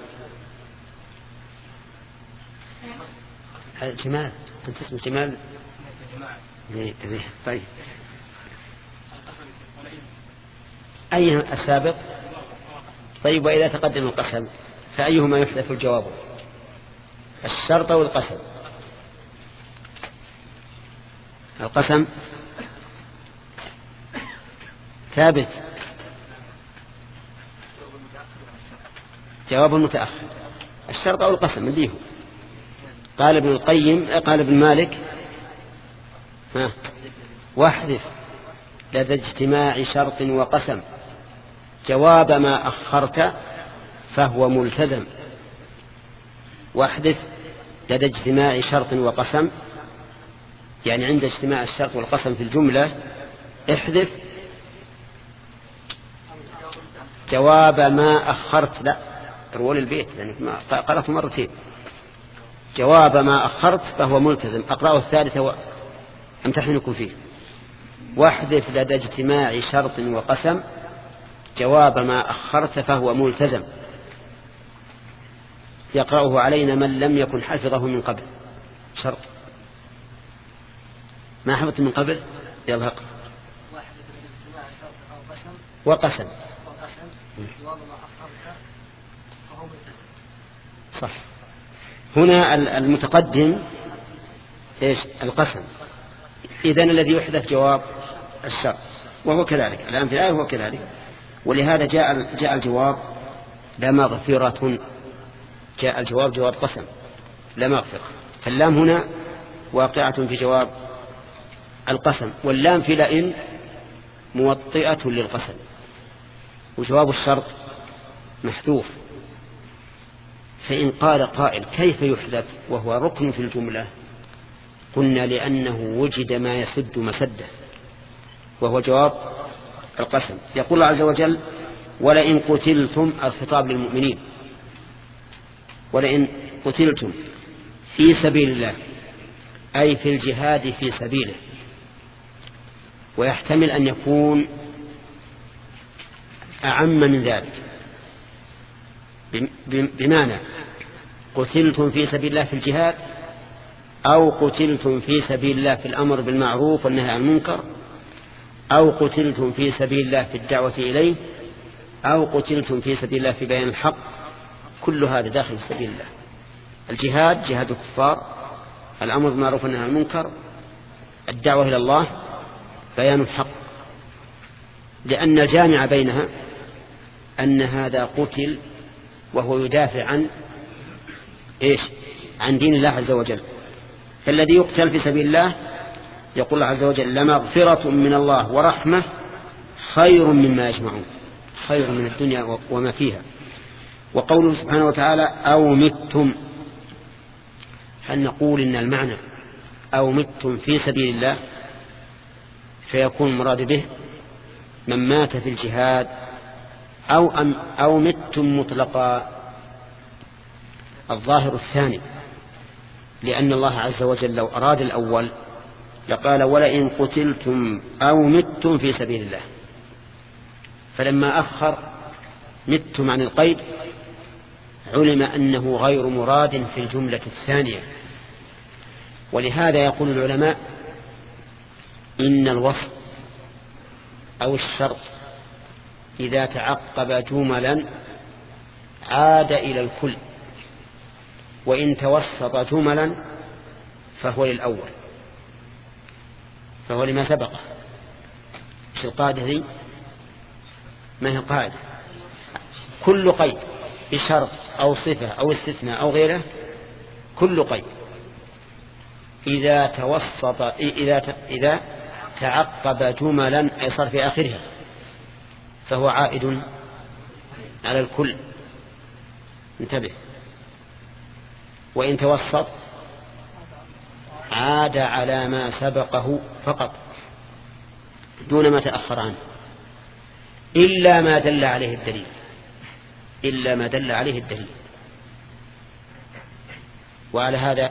جمال، أنت اسمه جمال؟ طيب، أي السابق؟ طيب، وإذا تقدم القسم فأيهما يحذف الجواب؟ الشرط والقسم. القسم ثابت، جواب متأخر. الشرط أو القسم مديه. قال ابن القيم، قال ابن مالك ها واحذف لدى اجتماع شرط وقسم جواب ما أخرت فهو ملتزم. واحذف لدى اجتماع شرط وقسم، يعني عند اجتماع الشرط والقسم في الجملة احذف جواب ما أخرت، لا رول البيت يعني قرأت مرتين. جواب ما أخرت فهو ملتزم. أقرأه الثالثة وامتحنكم فيه. واحذف لدى اجتماع شرط وقسم جواب ما أخرت فهو ملتزم، يقرأه علينا من لم يكن حفظه من قبل. شرط ما حفظت من قبل، يلا اقرأ. وقسم صح. هنا المتقدم إيش؟ القسم. إذن الذي يحذف جواب الشرط، وهو كذلك الآن في الآية هو كذلك. ولهذا جاء جاء الجواب لمغفرة، جاء الجواب جواب قسم لمغفرة، فاللام هنا واقعة في جواب القسم، واللام في لئن موطئة للقسم، وجواب الشرط محذوف. فإن قال قائل كيف يحذف وهو ركن في الجملة؟ قلنا لأنه وجد ما يسد مسده، وهو جواب القسم. يقول الله عز وجل ولئن قتلتم، الخطاب للمؤمنين، ولئن قتلتم في سبيل الله أي في الجهاد في سبيله، ويحتمل أن يكون أعم من ذلك، بمعنى قتلتم في سبيل الله في الجهاد، أو قتلتم في سبيل الله في الأمر بالمعروف والنهي عن المنكر، أو قتلتم في سبيل الله في الدعوة إليه، أو قتلتم في سبيل الله في بيان الحق. كل هذا داخل في سبيل الله. الجهاد جهاد الكفار، الأمر بالمعروف والنهي عن المنكر، الدعوة إلى الله، بيان الحق، لأن الجامع بينها أن هذا قتل وهو يدافع عن إيش؟ عن دين الله عز وجل. فالذي يقتل في سبيل الله يقول الله عز وجل لمغفرة من الله ورحمة خير مما يجمعون، خير من الدنيا وما فيها. وقوله سبحانه وتعالى أو متم، هل نقول إن المعنى أو متم في سبيل الله فيكون مراد به من مات في الجهاد، أو, أم أو متم مطلقا؟ الظاهر الثاني، لأن الله عز وجل لو أراد الأول لقال ولئن قتلتم أو متم في سبيل الله، فلما أخر متم عن القيد علم أنه غير مراد في الجملة الثانية. ولهذا يقول العلماء إن الوصف أو الشرط إذا تعقب جملا عاد إلى الكل، وإن توسط جملا فهو للأول، فهو لما سبقه. مش القاعدة ذي؟ ما هي القاعدة؟ كل قيد بشرط أو صفة أو استثناء أو غيره، كل قيد إذا توسط إذا إذا تعقب جملا أي صار في آخرها فهو عائد على الكل. انتبه. وإن توسط عاد على ما سبقه فقط دون ما تأخر عنه، إلا ما دل عليه الدليل، إلا ما دل عليه الدليل. وعلى هذا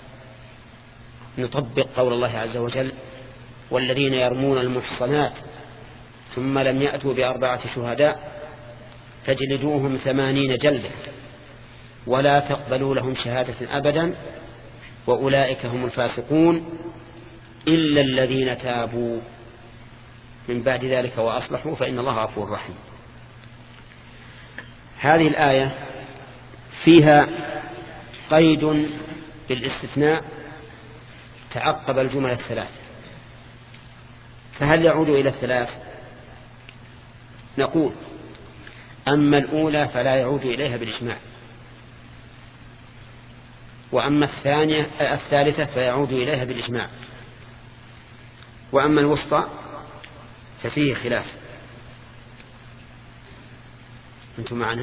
نطبق قول الله عز وجل والذين يرمون المحصنات ثم لم يأتوا بأربعة شهداء فاجلدوهم ثمانين جلدة ولا تقبلوا لهم شهادة أبدا وأولئك هم الفاسقون إلا الذين تابوا من بعد ذلك وأصلحوا فإن الله غفور رحيم. هذه الآية فيها قيد بالاستثناء تعقب الجمل الثلاث، فهل يعود إلى الثلاث؟ نقول أما الأولى فلا يعود إليها بالإجماع، وأما الثانية الثالثة فيعود إليها بالإجماع، وأما الوسطى ففيه خلاف. أنتم معنا؟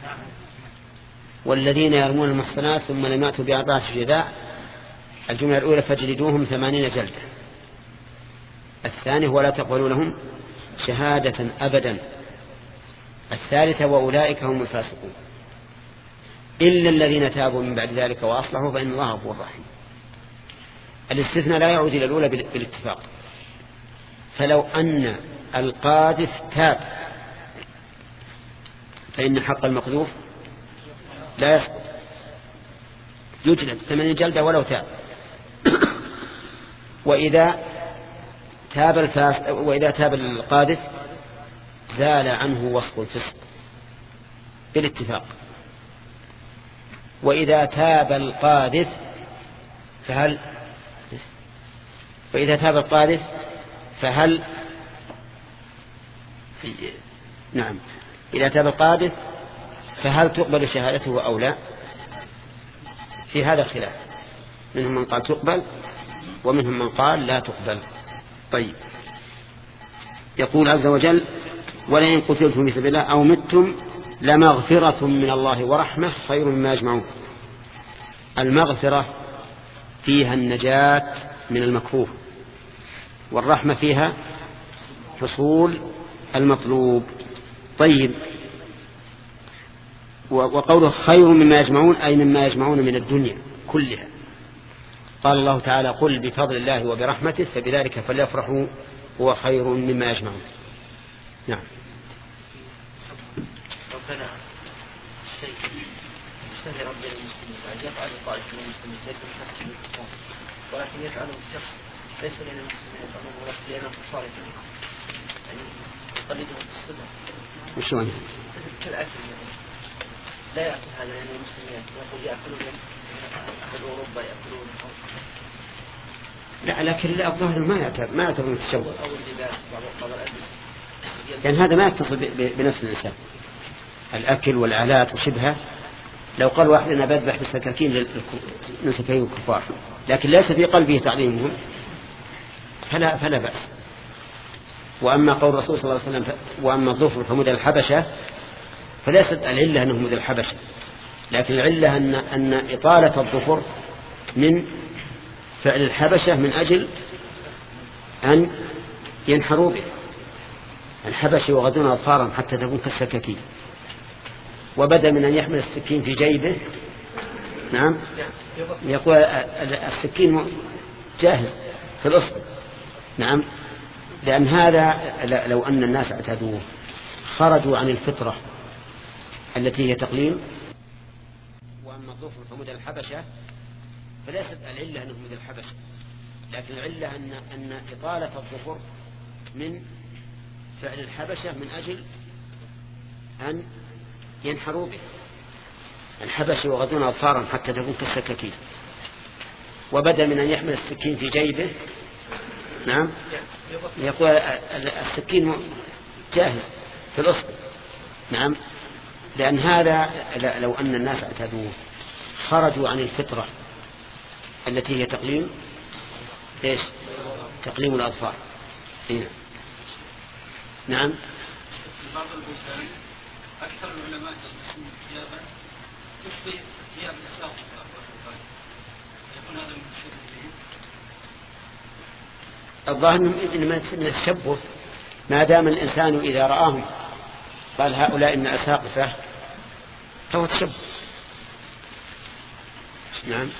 والذين يرمون المحصنات ثم لم يأتوا بأربعة شهداء، الجملة الأولى فاجلدوهم ثمانين جلدة، الثانية ولا تقبلوا لهم شهادة أبدا، الثالثة وأولئك هم الفاسقون إلا الذين تابوا من بعد ذلك وأصلحوا فإن الله غفور رحيم. الاستثناء لا يعود إلى الأولى بالاتفاق، فلو أن القاذف تاب فإن حق المقذوف لا يسقط، يجلد ثمانين جلدة ولو تاب. وإذا تاب الفاس وإذا تاب القاذف زال عنه وصف الفسق بالاتفاق. وإذا تاب القاذف فهل وإذا تاب القاذف فهل نعم إذا تاب القاذف فهل تقبل شهادته أو لا؟ في هذا خلاف، منهم من قال تقبل ومنهم من قال لا تقبل. طيب، يقول عز وجل ولئن قتلتم في سبيل الله أو متم لمغفرة من الله ورحمة خير مما يجمعون. المغفرة فيها النجاة من المكروه، والرحمة فيها حصول المطلوب. طيب، وقوله خير مما يجمعون أي مما يجمعون من الدنيا كلها، قال الله تعالى قل بفضل الله وبرحمته فبذلك فليفرحوا هو خير مما يجمعون. نعم. ربنا الشيء مشتهر رب المسلمين أن يفعل طائفة من المسلمين ليس بحسب الكفار ولكن يفعله الشخص ليس لأن المسلمين يفعلون ولكن لأن الكفار يفعلون يعني يقلدهم في السنة. وشلون؟ كالأكل لا يأكل هذا لأن المسلمين يقول يأكلون أهل أوروبا يأكلون. لا لكن الظاهر ما يعتبر ما يعتبر متشوه. أو اللباس بعض الألبس. لأن هذا ما يتصل بنفس الإنسان. الأكل والآلات وشبهه لو قال واحد أنا بذبح بالسكاكين لسكاكين الكفار لكن ليس في قلبه تعظيمهم فلا فلا بأس. وأما قول الرسول صلى الله عليه وسلم وأما الظفر فمدى الحبشة فليست العلة أنه مدى الحبشة لكن العلة أن أن إطالة الظفر من فعل الحبشة من أجل أن ينحروا به. الحبش يغضون أظفارهم حتى تكون كالسكاكين وبدأ من أن يحمل السكين في جيبه. نعم يقول السكين جاهز في الأصل. نعم لأن هذا لو أن الناس اعتادوه خرجوا عن الفطرة التي هي تقليم. وأما الظفر فمدى الحبشة فليست العلة أنه مدى الحبشة لكن العلة أن أن إطالة الظفر من فعل الحبشة من أجل أن ينحروا به. الحبش يغضون أظفارهم حتى تكون كالسكاكين وبدأ من أن يحمل السكين في جيبه. نعم يقول السكين جاهز في الأصل. نعم لأن هذا لو أن الناس اعتادوه خرجوا عن الفطرة التي هي تقليم إيش تقليم الأظفار. إيه؟ نعم بعض البلدان أكثر العلماء يلبسون ثيابا تشبه ثياب الأساقفة يكون هذا المشبه به. الظاهر إنما التشبه ما دام الإنسان إذا رآهم قال هؤلاء من أساقفة فهو تشبه. نعم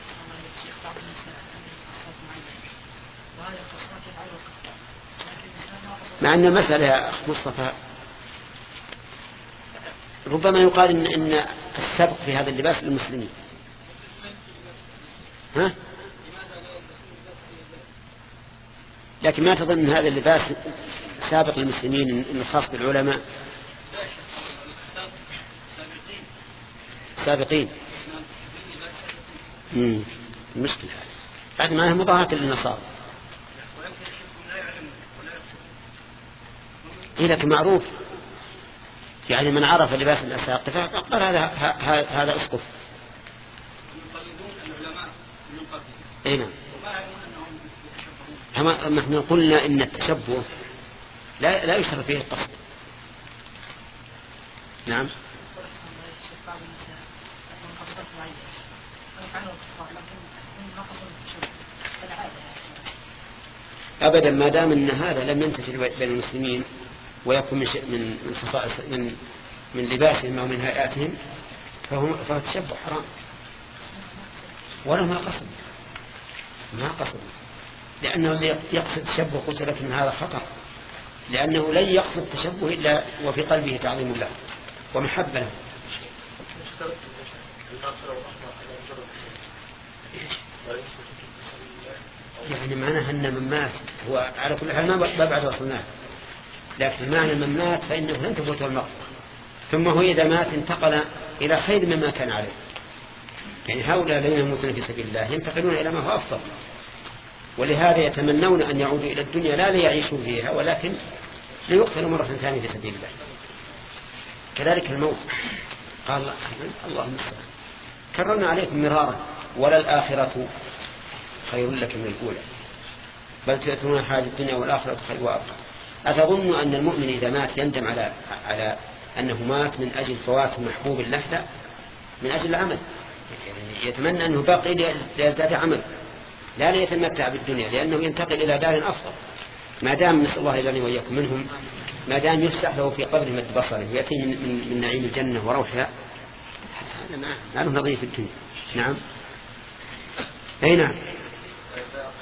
مع أن المسألة يا أخ مصطفى ربما يقال إن, إن السبق في هذا اللباس للمسلمين. ها؟ لكن ما تظن أن هذا اللباس سابق للمسلمين إنه خاص بالعلماء سابقين. امم المشكلة بعد ما هي مضاهاة للنصارى. إيه لكن معروف يعني من عرف لباس الأساقفة فقال هذا هذا أسقف. إيه نعم نحن قلنا إن التشبه لا لا يشترط فيه القصد. نعم أبدا ما دام أن هذا لم ينتشر بين المسلمين ويكون من من خصائص من من لباسهم أو من هيئاتهم فهو فهو تشبه حرام ولا ما قصد ما قصد لأنه اللي يقصد تشبه قلت لك من هذا خطأ لأنه لن يقصد تشبه إلا وفي قلبه تعظيم الله ومحبة له. يعني معناها أن من مات هو على كل حال ما بعد وصلناه لكن معنى من مات فإنه لن تفوته المغفرة ثم هو إذا مات انتقل إلى خير مما كان عليه. يعني هؤلاء الذين يموتون في سبيل الله ينتقلون إلى ما هو أفضل ولهذا يتمنون أن يعودوا إلى الدنيا لا ليعيشوا فيها ولكن ليقتلوا مرة ثانية في سبيل الله. كذلك الموت قال الله اللهم المستعان كررنا عليكم مرارا ولا الآخرة خير لك من الأولى بل تؤثرون حاجة الدنيا والآخرة خير وأبقى. أتظن أن المؤمن إذا مات يندم على على أنه مات من أجل فوات محبوب له؟ لا من أجل العمل يعني يتمنى أنه باقي ليزداد عمل لا ليتمتع بالدنيا لأنه ينتقل إلى دار أفضل ما دام نسأل الله لنا وإياكم منهم ما دام يفسح له في قبره مد بصره ويأتي من, من, من نعيم الجنة وروحها هذا ما له نظير في الدنيا. نعم أي نعم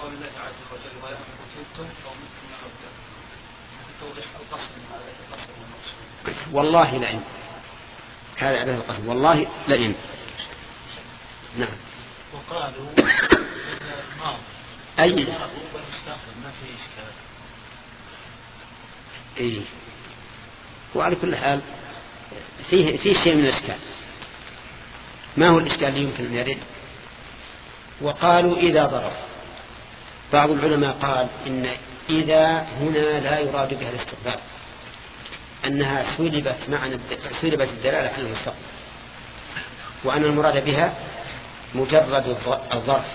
قول الله عز وجل ولا أن قتلتم أو متم أو توضيح القصر من هذا القصر والمقصود. والله لئن هذا عليه القسم والله لئن. نعم. وقالوا الماضي أي والمستقبل ما فيه إشكال. إيه. وعلى كل حال فيه فيه شيء من الإشكال. ما هو الإشكال اللي يمكن أن يرد؟ وقالوا إذا ضرب. بعض العلماء قال إن إذا هنا لا يراد بها الاستقبال، أنها سلبت معنى سلبت الدلالة على المستقبل، وأن المراد بها مجرد الظرف،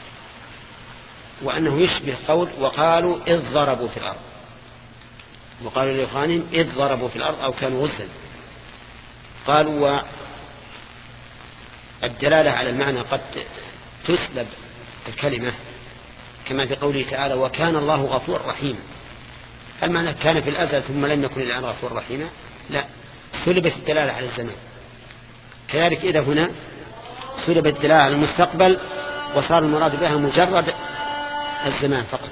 وأنه يشبه قول وقالوا إذ ضربوا في الأرض، وقالوا لإخوانهم إذ ضربوا في الأرض أو كانوا غزا. قالوا والدلالة على المعنى قد تسلب الكلمة، كما في قوله تعالى وكان الله غفور رحيما. المعنى كان في الأزل ثم لم يكن الآن غفور رحيما؟ لا، سلبت الدلالة على الزمان. كذلك إذا هنا سلبت الدلالة على المستقبل وصار المراد بها مجرد الزمان فقط.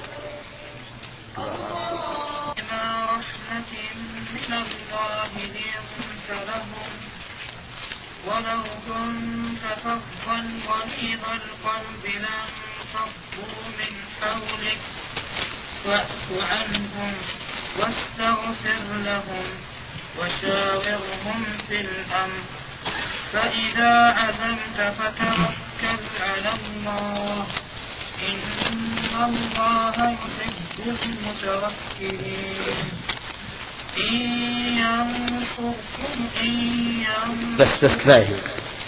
ولو كنت فظا غليظ القلب لانفضوا من حولك فاعف عنهم واستغفر لهم وشاورهم في الأمر فإذا عزمت فتوكل على الله إن الله يحب المتوكلين. إن ينصركم إن ينصركم بس بس كفاية.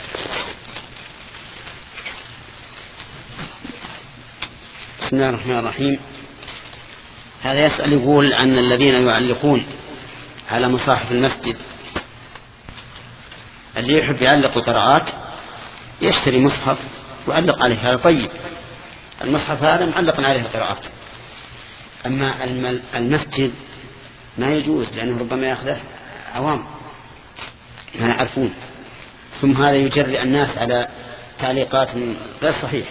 بسم الله الرحمن الرحيم. هذا يسأل يقول أن الذين يعلقون على مصاحف المسجد، اللي يحب يعلق القراءات يشتري مصحف ويعلق عليه، هذا طيب، المصحف هذا معلق عليه القراءات. أما المسجد ما يجوز، لأنه ربما يأخذه عوام ما يعرفون، ثم هذا يجري الناس على تعليقات غير صحيح.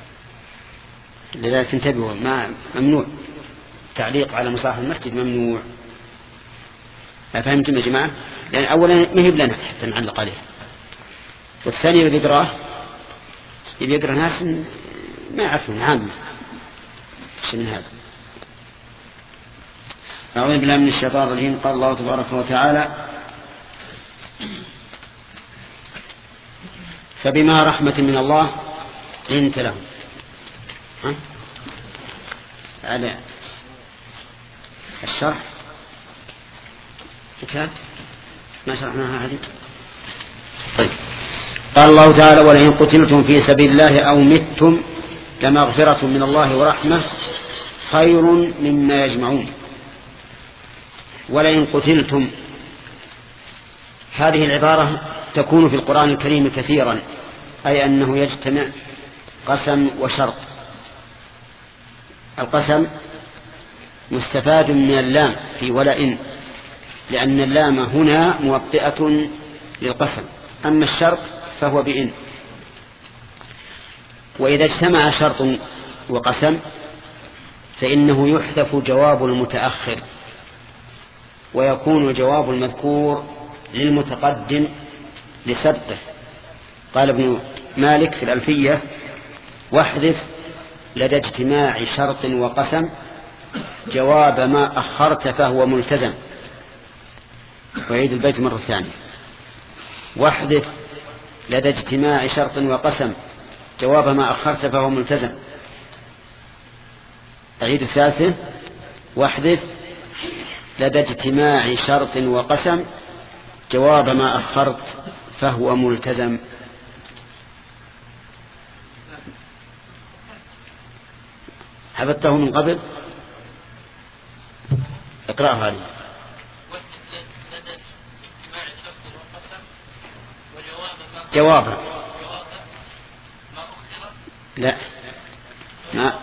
لذلك انتبهوا، ما ممنوع تعليق على مصاحف المسجد، ممنوع. فهمتم يا جماعة؟ لأن أولا ما هي لنا حتى نعلق عليه، والثاني اللي بيقرأه اللي بيقرأ ناس ما يعرفون عامة شيء من هذا. أعوذ بالله من الشيطان الرجيم. قال الله تبارك وتعالى فبما رحمة من الله لنت لهم. ها؟ على الشرح كان ما شرحناها هذه. طيب. قال الله تعالى ولئن قتلتم في سبيل الله أو متم لمغفرة من الله ورحمة خير مما يجمعون. ولئن قتلتم، هذه العبارة تكون في القرآن الكريم كثيرا، أي أنه يجتمع قسم وشرط. القسم مستفاد من اللام في ولئن، لأن اللام هنا موطئة للقسم، أما الشرط فهو بإن. وإذا اجتمع شرط وقسم فإنه يحذف جواب المتأخر ويكون جواب المذكور للمتقدم لسبقه. قال ابن مالك في الألفية واحذف لدى اجتماع شرط وقسم جواب ما أخرت فهو ملتزم. وعيد البيت مرة ثانية. واحذف لدى اجتماع شرط وقسم جواب ما أخرت فهو ملتزم. أعيد الثالثة. واحذف لدى اجتماع شرط وقسم جواب ما أخرت فهو ملتزم. حفظته من قبل؟ اقرأها لي. جوابا لا ما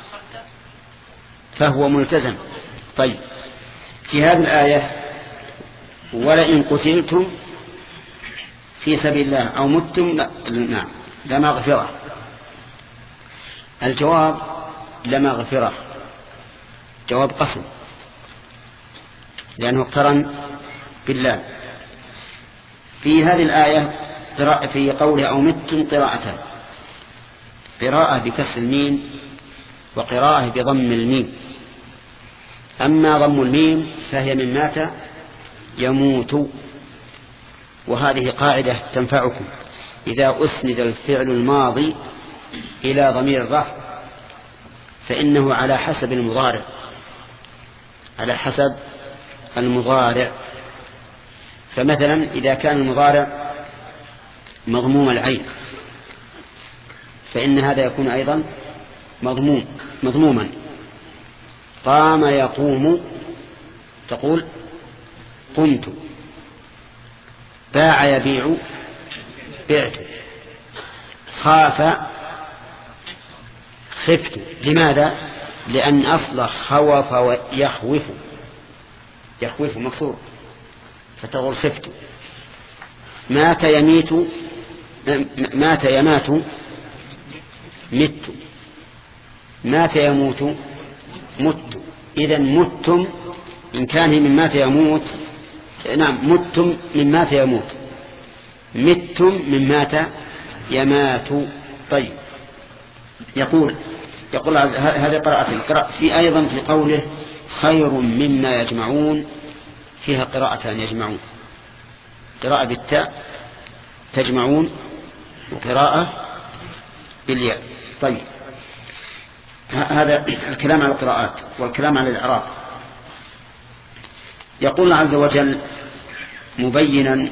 فهو ملتزم. طيب، في هذه الآية ولئن قتلتم في سبيل الله أو متم لا نعم لا مغفرة. الجواب لمغفرة جواب قسم لأنه اقترن بالله. في هذه الآية في قوله أو متم قراءتان، قراءة بكسر الميم وقراءة بضم الميم. أما ضم الميم فهي من مات يموت، وهذه قاعدة تنفعكم إذا أسند الفعل الماضي إلى ضمير الرفع فإنه على حسب المضارع، على حسب المضارع. فمثلا إذا كان المضارع مضموم العين فإن هذا يكون أيضا مضموم مضموما. قام يقوم تقول قمت، باع يبيع بعت، خاف خفت. لماذا؟ لأن أصل خوف ويخوف، يخوف مكسور فتقول خفت. مات يميت، مات يمات مت، مات يموت مت. إذن متم إن كان من مات يموت، نعم متم من مات يموت، متم من مات يمات. طيب يقول يقول هذه قراءة. في أيضا في قوله خير مما يجمعون فيها قراءتان يجمعون، قراءة بالتاء تجمعون وقراءة بالياء. طيب هذا الكلام على القراءات والكلام على الإعراب. يقول الله عز وجل مبينا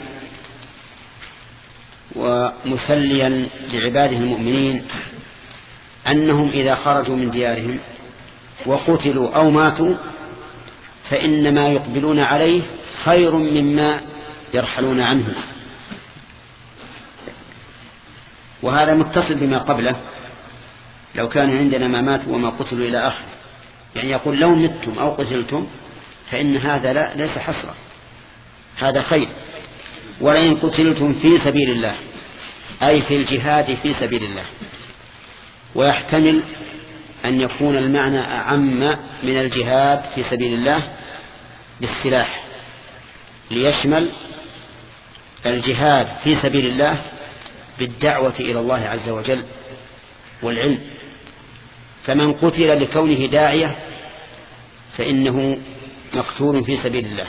ومسليا لعباده المؤمنين أنهم إذا خرجوا من ديارهم وقتلوا أو ماتوا فإنما يقبلون عليه خير مما يرحلون عنه. وهذا متصل بما قبله، لو كان عندنا ما ماتوا وما قتلوا إلى آخر، يعني يقول لو متم أو قتلتم فإن هذا لا ليس حسرا، هذا خير. ولئن قتلتم في سبيل الله أي في الجهاد في سبيل الله. ويحتمل أن يكون المعنى أعم من الجهاد في سبيل الله بالسلاح، ليشمل الجهاد في سبيل الله بالدعوة إلى الله عز وجل والعلم. فمن قتل لكونه داعية فإنه مقتول في سبيل الله،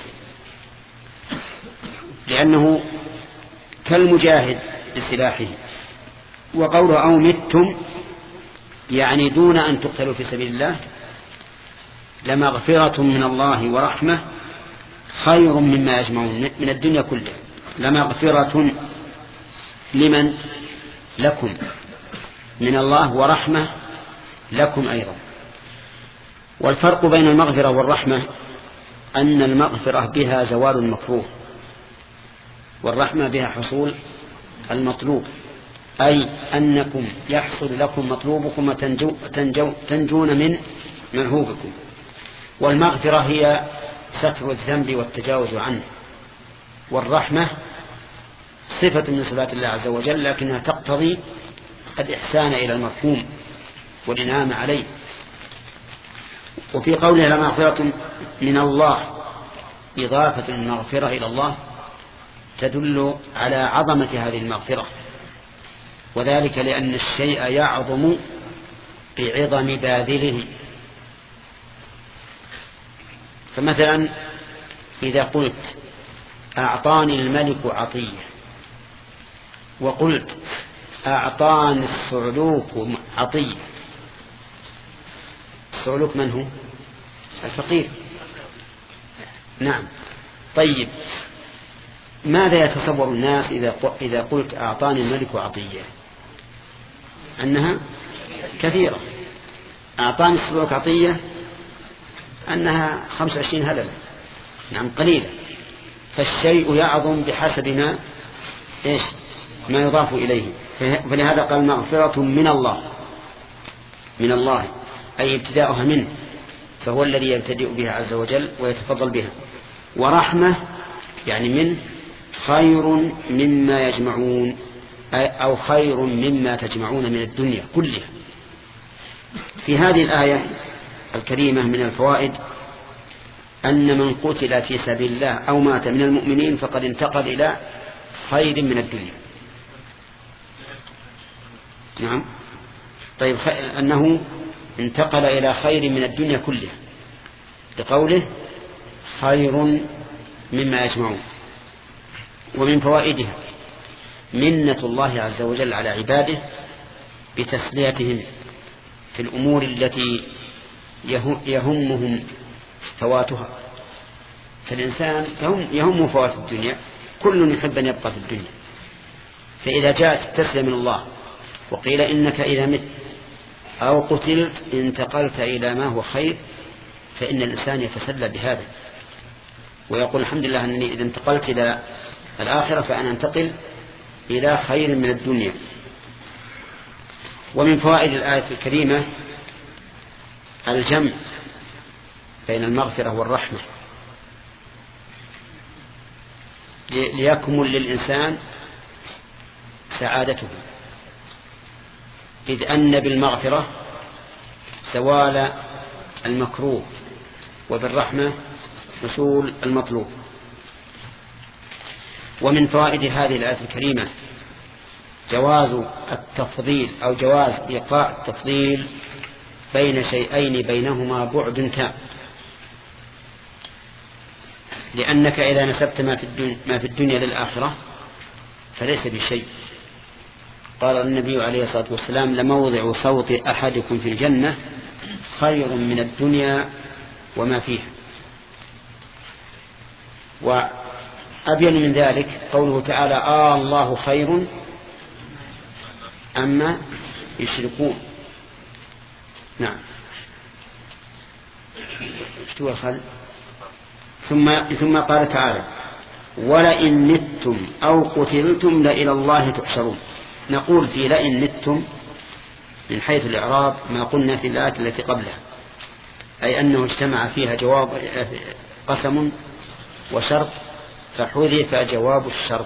لأنه كالمجاهد بسلاحه. وقوله أو متم يعني دون أن تقتلوا في سبيل الله لمغفرة من الله ورحمة خير مما يجمعون من الدنيا كلها. لمغفرة لمن؟ لكم من الله، ورحمة لكم أيضا. والفرق بين المغفرة والرحمة أن المغفرة بها زوال المكروه، والرحمة بها حصول المطلوب، أي أنكم يحصل لكم مطلوبكم وتنجو تنجو تنجون من منهوبكم. والمغفرة هي ستر الذنب والتجاوز عنه، والرحمة صفة من صفات الله عز وجل لكنها تقتضي الإحسان إلى المرحوم والإنعام عليه. وفي قوله لمغفرة من الله إضافة المغفرة إلى الله تدل على عظمة هذه المغفرة، وذلك لأن الشيء يعظم بعظم باذله. فمثلا إذا قلت أعطاني الملك عطية، وقلت أعطاني الصعلوك عطية، الصعلوك من هو؟ الفقير. نعم. طيب ماذا يتصور الناس إذا إذا قلت أعطاني الملك عطية؟ أنها كثيرة. أعطاني الصعلوك عطية أنها خمس وعشرين هللة، نعم قليلة. فالشيء يعظم بحسب ما إيش ما يضاف إليه. فلهذا قال مغفرة من الله، من الله أي ابتداؤها منه، فهو الذي يبتدئ بها عز وجل ويتفضل بها. ورحمة يعني من خير مما يجمعون، أو خير مما تجمعون من الدنيا كلها. في هذه الآية الكريمة من الفوائد أن من قتل في سبيل الله أو مات من المؤمنين فقد انتقل إلى خير من الدنيا. نعم. طيب أنه انتقل إلى خير من الدنيا كلها بقوله خير مما يجمعون. ومن فوائدها منة الله عز وجل على عباده بتسليتهم في الأمور التي يهمهم فواتها. فالإنسان يهم فوات الدنيا، كل يحب أن يبقى في الدنيا، فإذا جاءت التسلية من الله وقيل إنك إذا مت أو قتلت انتقلت إلى ما هو خير، فإن الإنسان يتسلى بهذا ويقول الحمد لله أنني إذا انتقلت إلى الآخرة فأنا انتقل إلى خير من الدنيا. ومن فوائد الآية الكريمة الجمع بين المغفرة والرحمة ليكمل للإنسان سعادته، إذ أن بالمغفرة زوال المكروه وبالرحمة حصول المطلوب. ومن فوائد هذه الآية الكريمة جواز التفضيل أو جواز إيقاع التفضيل بين شيئين بينهما بعد تام، لأنك إذا نسبت ما في الدنيا, ما في الدنيا للآخرة فليس بشيء. قال النبي عليه الصلاة والسلام لموضع صوت أحدكم في الجنة خير من الدنيا وما فيها. وأبين من ذلك قوله تعالى آه الله خير أما يشركون. نعم. اشتوى خل ثم, ثم قال تعالى ولئن متم أو قتلتم لإلى الله تحشرون. نقول في لئن متم من حيث الإعراب ما قلنا في الآية التي قبلها، أي أنه اجتمع فيها جواب قسم وشرط فحذف جواب الشرط.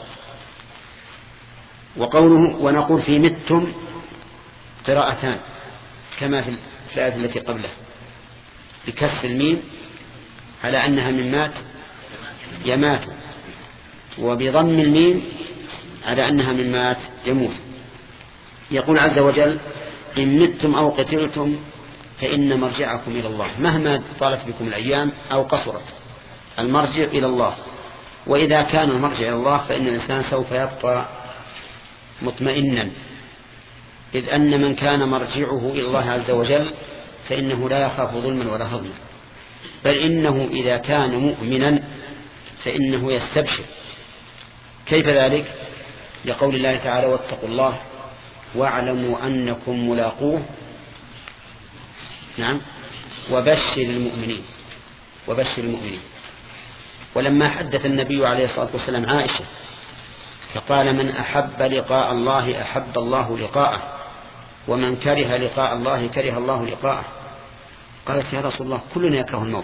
وقوله ونقول في متم قراءتان كما في الآية التي قبلها بكسر الميم على أنها من مات يمات، وبضم الميم على أنها من مات يموت. يقول عز وجل إن متم أو قتلتم فإن مرجعكم إلى الله، مهما طالت بكم الأيام أو قصرت المرجع إلى الله. وإذا كان المرجع إلى الله فإن الإنسان سوف يبقى مطمئنا، إذ أن من كان مرجعه إلى الله عز وجل فإنه لا يخاف ظلما ولا هضما، بل إنه إذا كان مؤمنا فإنه يستبشر. كيف ذلك؟ لقول الله تعالى واتقوا الله واعلموا أنكم ملاقوه. نعم. وبشر المؤمنين وبشر المؤمنين. ولما حدث النبي عليه الصلاة والسلام عائشة فقال من أحب لقاء الله أحب الله لقاءه، ومن كره لقاء الله كره الله لقاءه. قالت يا رسول الله كلنا يكره الموت،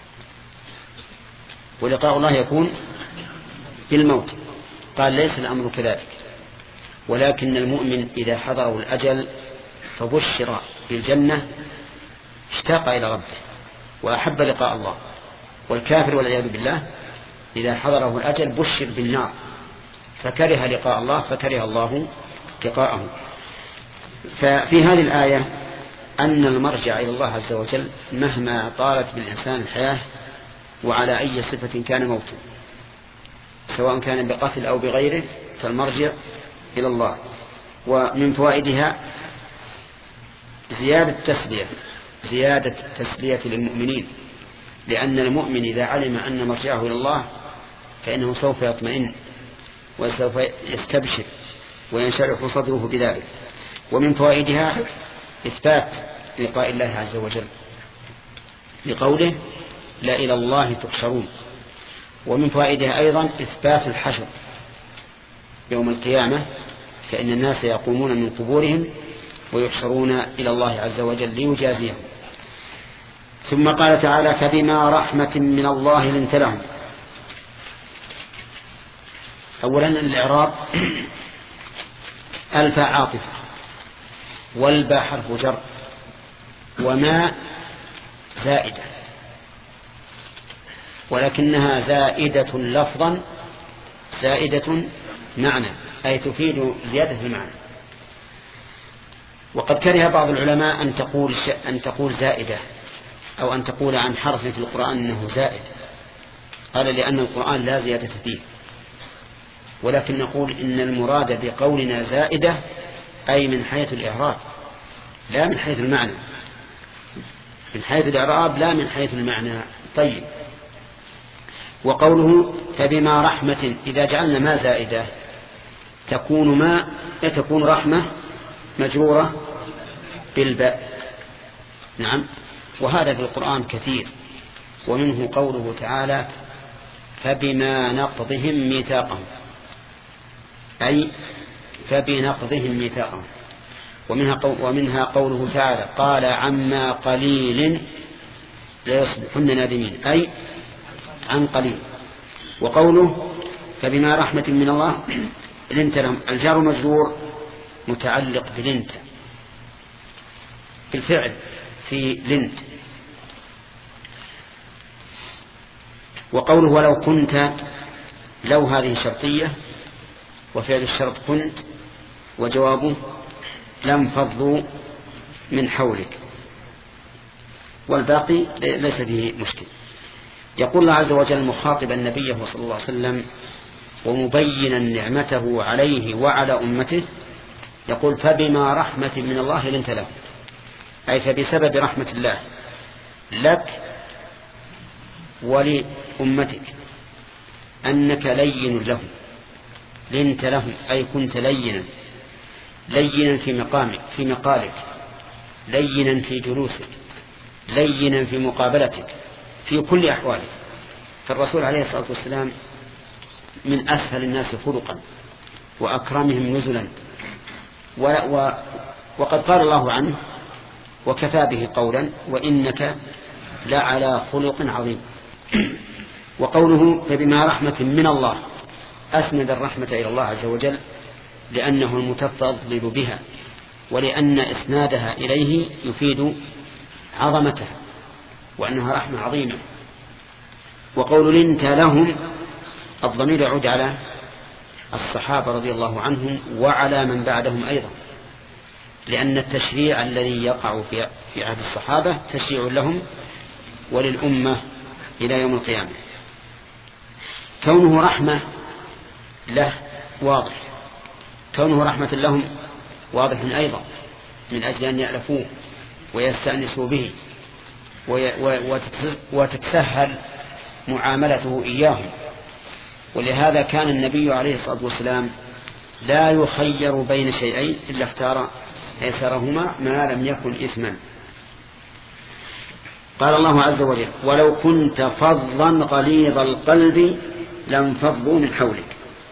ولقاء الله يكون بالموت. قال ليس الأمر كذلك، ولكن المؤمن إذا حضره الأجل فبشر بالجنة اشتاق إلى ربه وأحب لقاء الله، والكافر والعياذ بالله إذا حضره الأجل بشر بالنار فكره لقاء الله فكره الله لقاءه. ففي هذه الآية أن المرجع إلى الله عز وجل مهما طالت بالإنسان الحياة وعلى أي صفة كان موته، سواء كان بقتل أو بغيره، فالمرجع إلى الله. ومن فوائدها زيادة تسلية زيادة التسلية للمؤمنين، لأن المؤمن إذا علم أن مرجعه إلى الله فإنه سوف يطمئن وسوف يستبشر وينشرح صدره بذلك. ومن فوائدها إثبات لقاء الله عز وجل لقوله لا إلى الله تحشرون. ومن فوائدها أيضا إثبات الحشر يوم القيامة، فإن الناس يقومون من قبورهم ويحشرون إلى الله عز وجل ليجازيهم. ثم قال تعالى فبما رحمة من الله لنت لهم. أولا الإعراب الفاء عاطفة والباء حرف جر وما زائدة، ولكنها زائدة لفظا زائدة معنى، أي تفيد زيادة المعنى. وقد كره بعض العلماء أن تقول أن تقول زائدة أو أن تقول عن حرف في القرآن أنه زائد، قال لأن القرآن لا زيادة فيه، ولكن نقول إن المراد بقولنا زائدة أي من حيث الإعراب لا من حيث المعنى، من حيث الإعراب لا من حيث المعنى. طيب، وقوله فبما رحمة، إذا جعلنا ما زائدة تكون ما تكون رحمة مجرورة بالباء. نعم، وهذا في القرآن كثير، ومنه قوله تعالى فبما نقضهم ميثاقهم، أي فبنقضهم ميثاقهم. ومنها, ومنها قوله تعالى قال عما قليل ليصبحن نادمين، أي عن قليل. وقوله فبما رحمة من الله لنت لهم، الجار مجرور متعلق بلنت بالفعل في لنت. وقوله ولو كنت، لو هذه شرطية وفعل الشرط كنت، وجوابه لم فضوا من حولك، والباقي ليس فيه مشكل. يقول الله عز وجل مخاطبا نبيه صلى الله عليه وسلم ومبينا نعمته عليه وعلى أمته، يقول فبما رحمة من الله لنت له، أي فبسبب رحمة الله لك ولأمتك أنك لين لهم، لنت لهم أي كنت لينا، لينا في مقامك في مقالك، لينا في جلوسك، لينا في مقابلتك في كل أحوالك. فالرسول عليه الصلاة والسلام من أسهل الناس خلقا وأكرمهم نزلا، وقد قال الله عنه وكفى به قولا وإنك لعلى خلق عظيم. وقوله فبما رحمة من الله، أسند الرحمة إلى الله عز وجل لأنه المتفضل بها، ولأن إسنادها إليه يفيد عظمتها وأنها رحمة عظيمة. وقول لنت لهم، الضمير يعود على الصحابة رضي الله عنهم وعلى من بعدهم أيضا، لأن التشريع الذي يقع في عهد الصحابة تشريع لهم وللأمة إلى يوم القيامة. كونه رحمة له واضح، كونه رحمة لهم واضح أيضا، من أجل أن يألفوه ويستأنسوا به وتتسهل معاملته إياهم. ولهذا كان النبي عليه الصلاة والسلام لا يخير بين شيئين إلا اختار أيسرهما ما لم يكن إثما. قال الله عز وجل ولو كنت فظا غليظ القلب لانفضوا من حولك،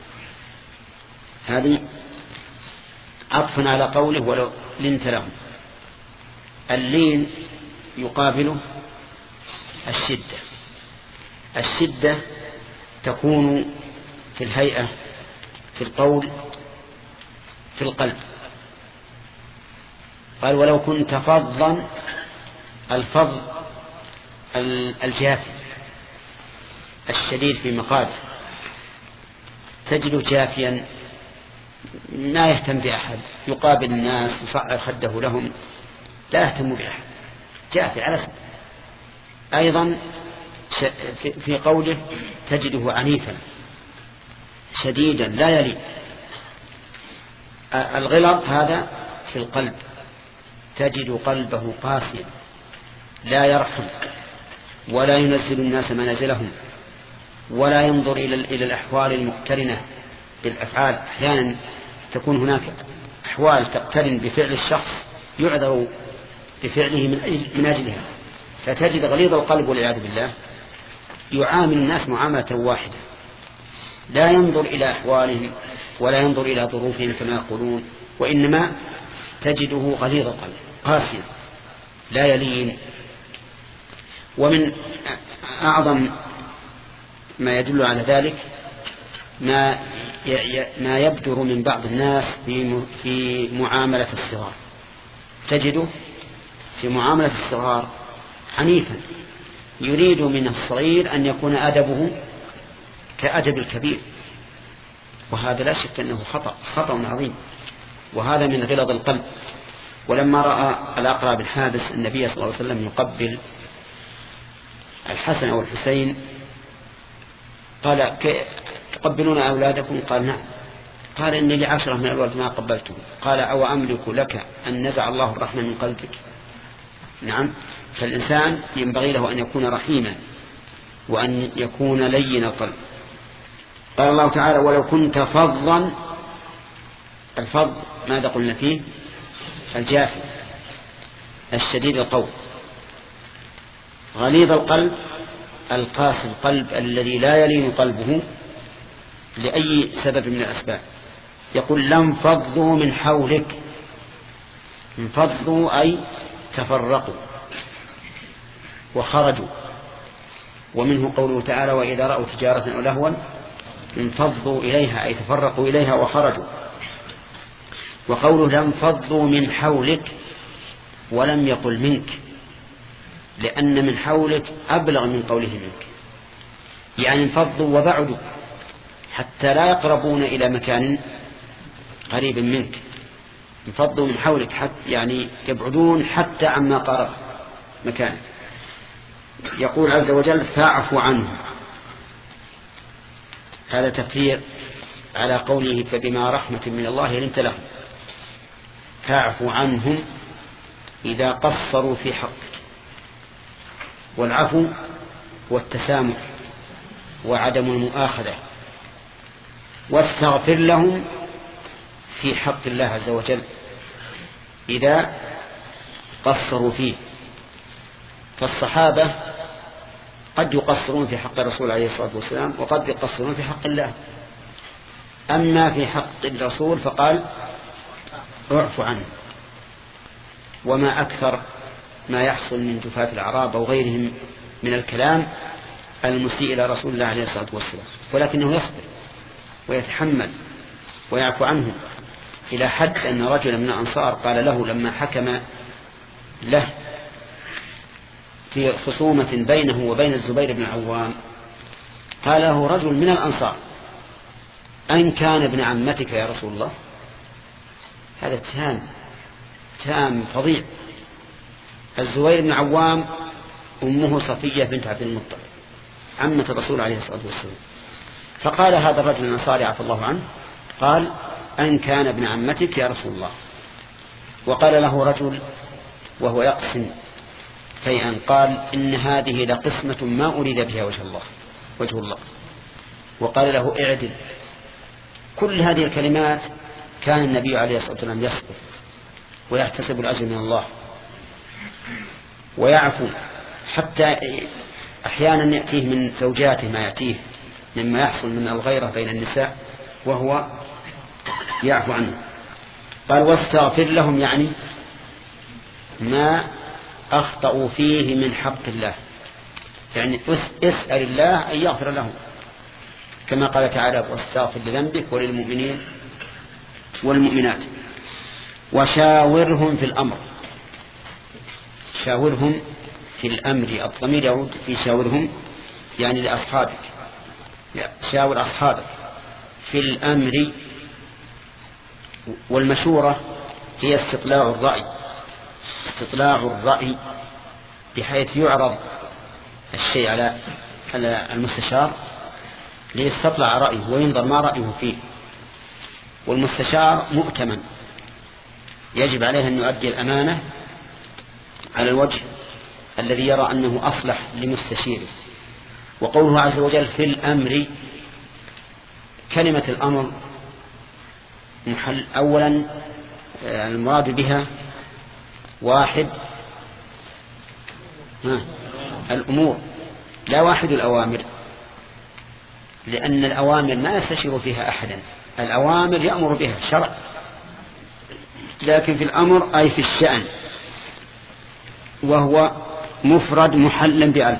هذه عطف على قوله ولو لنت لهم. اللين يقابله الشدة، الشدة تكون في الهيئة، في القول، في القلب. قال ولو كنت فظا، الفظ الجافي الشديد في مقاله، تجد جافيا ما يهتم بأحد، يقابل الناس يصعر خده لهم، لا يهتم بأحد، جافي على سبيل. أيضا في قوله تجده عنيفا شديدا لا يلي. الغلظ هذا في القلب، تجد قلبه قاسيا لا يرحم ولا ينزل الناس منازلهم ولا ينظر إلى الأحوال المقترنة بالأفعال. أحيانا تكون هناك أحوال تقترن بفعل الشخص يعذر بفعله من أجلها، فتجد غليظ القلب والعياذ بالله يعامل الناس معاملة واحدة، لا ينظر إلى أحوالهم ولا ينظر إلى ظروفهم كما يقولون، وإنما تجده غليظ القلب قاسيا لا يلين. ومن أعظم ما يدل على ذلك ما ما يبدر من بعض الناس في معاملة الصغار، تجده في معاملة الصغار عنيفا، يريد من الصغير أن يكون أدبه كأدب الكبير، وهذا لا شك أنه خطأ خطأ عظيم، وهذا من غلظ القلب. ولما رأى الأقرع بن حابس النبي صلى الله عليه وسلم يقبل الحسن أو الحسين قال تقبلون أولادكم؟ قال نعم. قال إن لي عشرة من الولد ما قبلتهم. قال أو أملك لك أن نزع الله الرحمة من قلبك؟ نعم. فالإنسان ينبغي له أن يكون رحيما وأن يكون لين القلب. قال الله تعالى ولو كنت فظا، الفظ ماذا قلنا فيه؟ الجافي الشديد القول، غليظ القلب القاسي القلب الذي لا يلين قلبه لأي سبب من الأسباب. يقول لانفضوا من حولك، انفضوا أي تفرقوا وخرجوا. ومنه قوله تعالى وإذا رأوا تجارة أو لهوا انفضوا إليها أي تفرقوا إليها وخرجوا. وقوله لانفضوا من حولك ولم يقل منك، لأن من حولك أبلغ من قوله منك، يعني انفضوا وبعدوا حتى لا يقربون إلى مكان قريب منك. انفضوا من حولك حتى يعني يبعدون حتى عما قرب مكان. يقول عز وجل فاعف عنهم، هذا تفسير على قوله فبما رحمة من الله لنت لهم. فاعف عنهم إذا قصروا في حقك، والعفو والتسامح وعدم المؤاخذة، واستغفر لهم في حق الله عز وجل إذا قصروا فيه. فالصحابة قد يقصرون في حق الرسول عليه الصلاة والسلام وقد يقصرون في حق الله. أما في حق الرسول فقال اعفو عنه. وما أكثر ما يحصل من جفاة الأعراب أو غيرهم من الكلام المسيء إلى رسول الله عليه الصلاة والسلام، ولكنه يصبر ويتحمل ويعفو عنهم، إلى حد أن رجلا من الأنصار قال له لما حكم له في خصومة بينه وبين الزبير بن العوام، قال له رجل من الأنصار أن كان ابن عمتك يا رسول الله؟ هذا اتهام اتهام فظيع. الزبير بن العوام أمه صفية بنت عبد المطلب عمة الرسول عليه الصلاة والسلام. فقال هذا الرجل الأنصاري عفى الله عنه قال أن كان ابن عمتك يا رسول الله. وقال له رجل وهو يقسم شيئا قال إن هذه لقسمة ما أريد بها وجه الله وجه الله وقال له اعدل. كل هذه الكلمات كان النبي عليه الصلاة والسلام يصبر ويحتسب الأجر من الله ويعفو، حتى أحيانا يأتيه من زوجاته ما يأتيه مما يحصل من الغيرة بين النساء وهو يعفو عنه. قال واستغفر لهم يعني ما أخطأوا فيه من حق الله، يعني اسأل الله أن يغفر لهم، كما قال تعالى واستغفر لذنبك وللمؤمنين والمؤمنات. وشاورهم في الأمر، شاورهم في الأمر، الضمير يعود في شاورهم يعني لأصحابك، شاور أصحابك في الأمر. والمشورة هي استطلاع الرأي، استطلاع الرأي بحيث يعرض الشيء على المستشار ليستطلع رأيه وينظر ما رأيه فيه. والمستشار مؤتمن يجب عليه أن يؤدي الأمانة على الوجه الذي يرى أنه أصلح لمستشيره. وقوله عز وجل في الأمر، كلمة الأمر محل أولا المراد بها واحد الأمور لا واحد الأوامر، لأن الأوامر ما يستشير فيها أحدا، الأوامر يأمر بها الشرع، لكن في الأمر أي في الشأن، وهو مفرد محل بأل.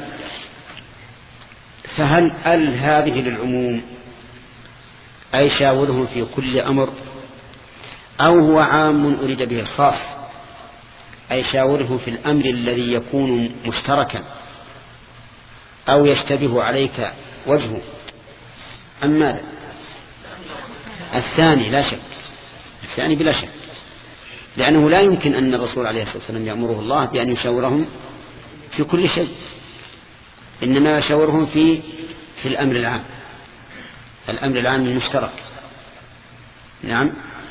فهل أل هذه للعموم أي شاوره في كل أمر، أو هو عام أريد به الخاص؟ أي شاوره في الأمر الذي يكون مشتركا أو يشتبه عليك وجهه. أما الثاني لا شك، الثاني بلا شك، لأنه لا يمكن أن الرسول عليه الصلاة والسلام يأمره الله بأن يشاورهم في كل شيء، إنما يشاورهم في في الأمر العام، الأمر العام المشترك. نعم،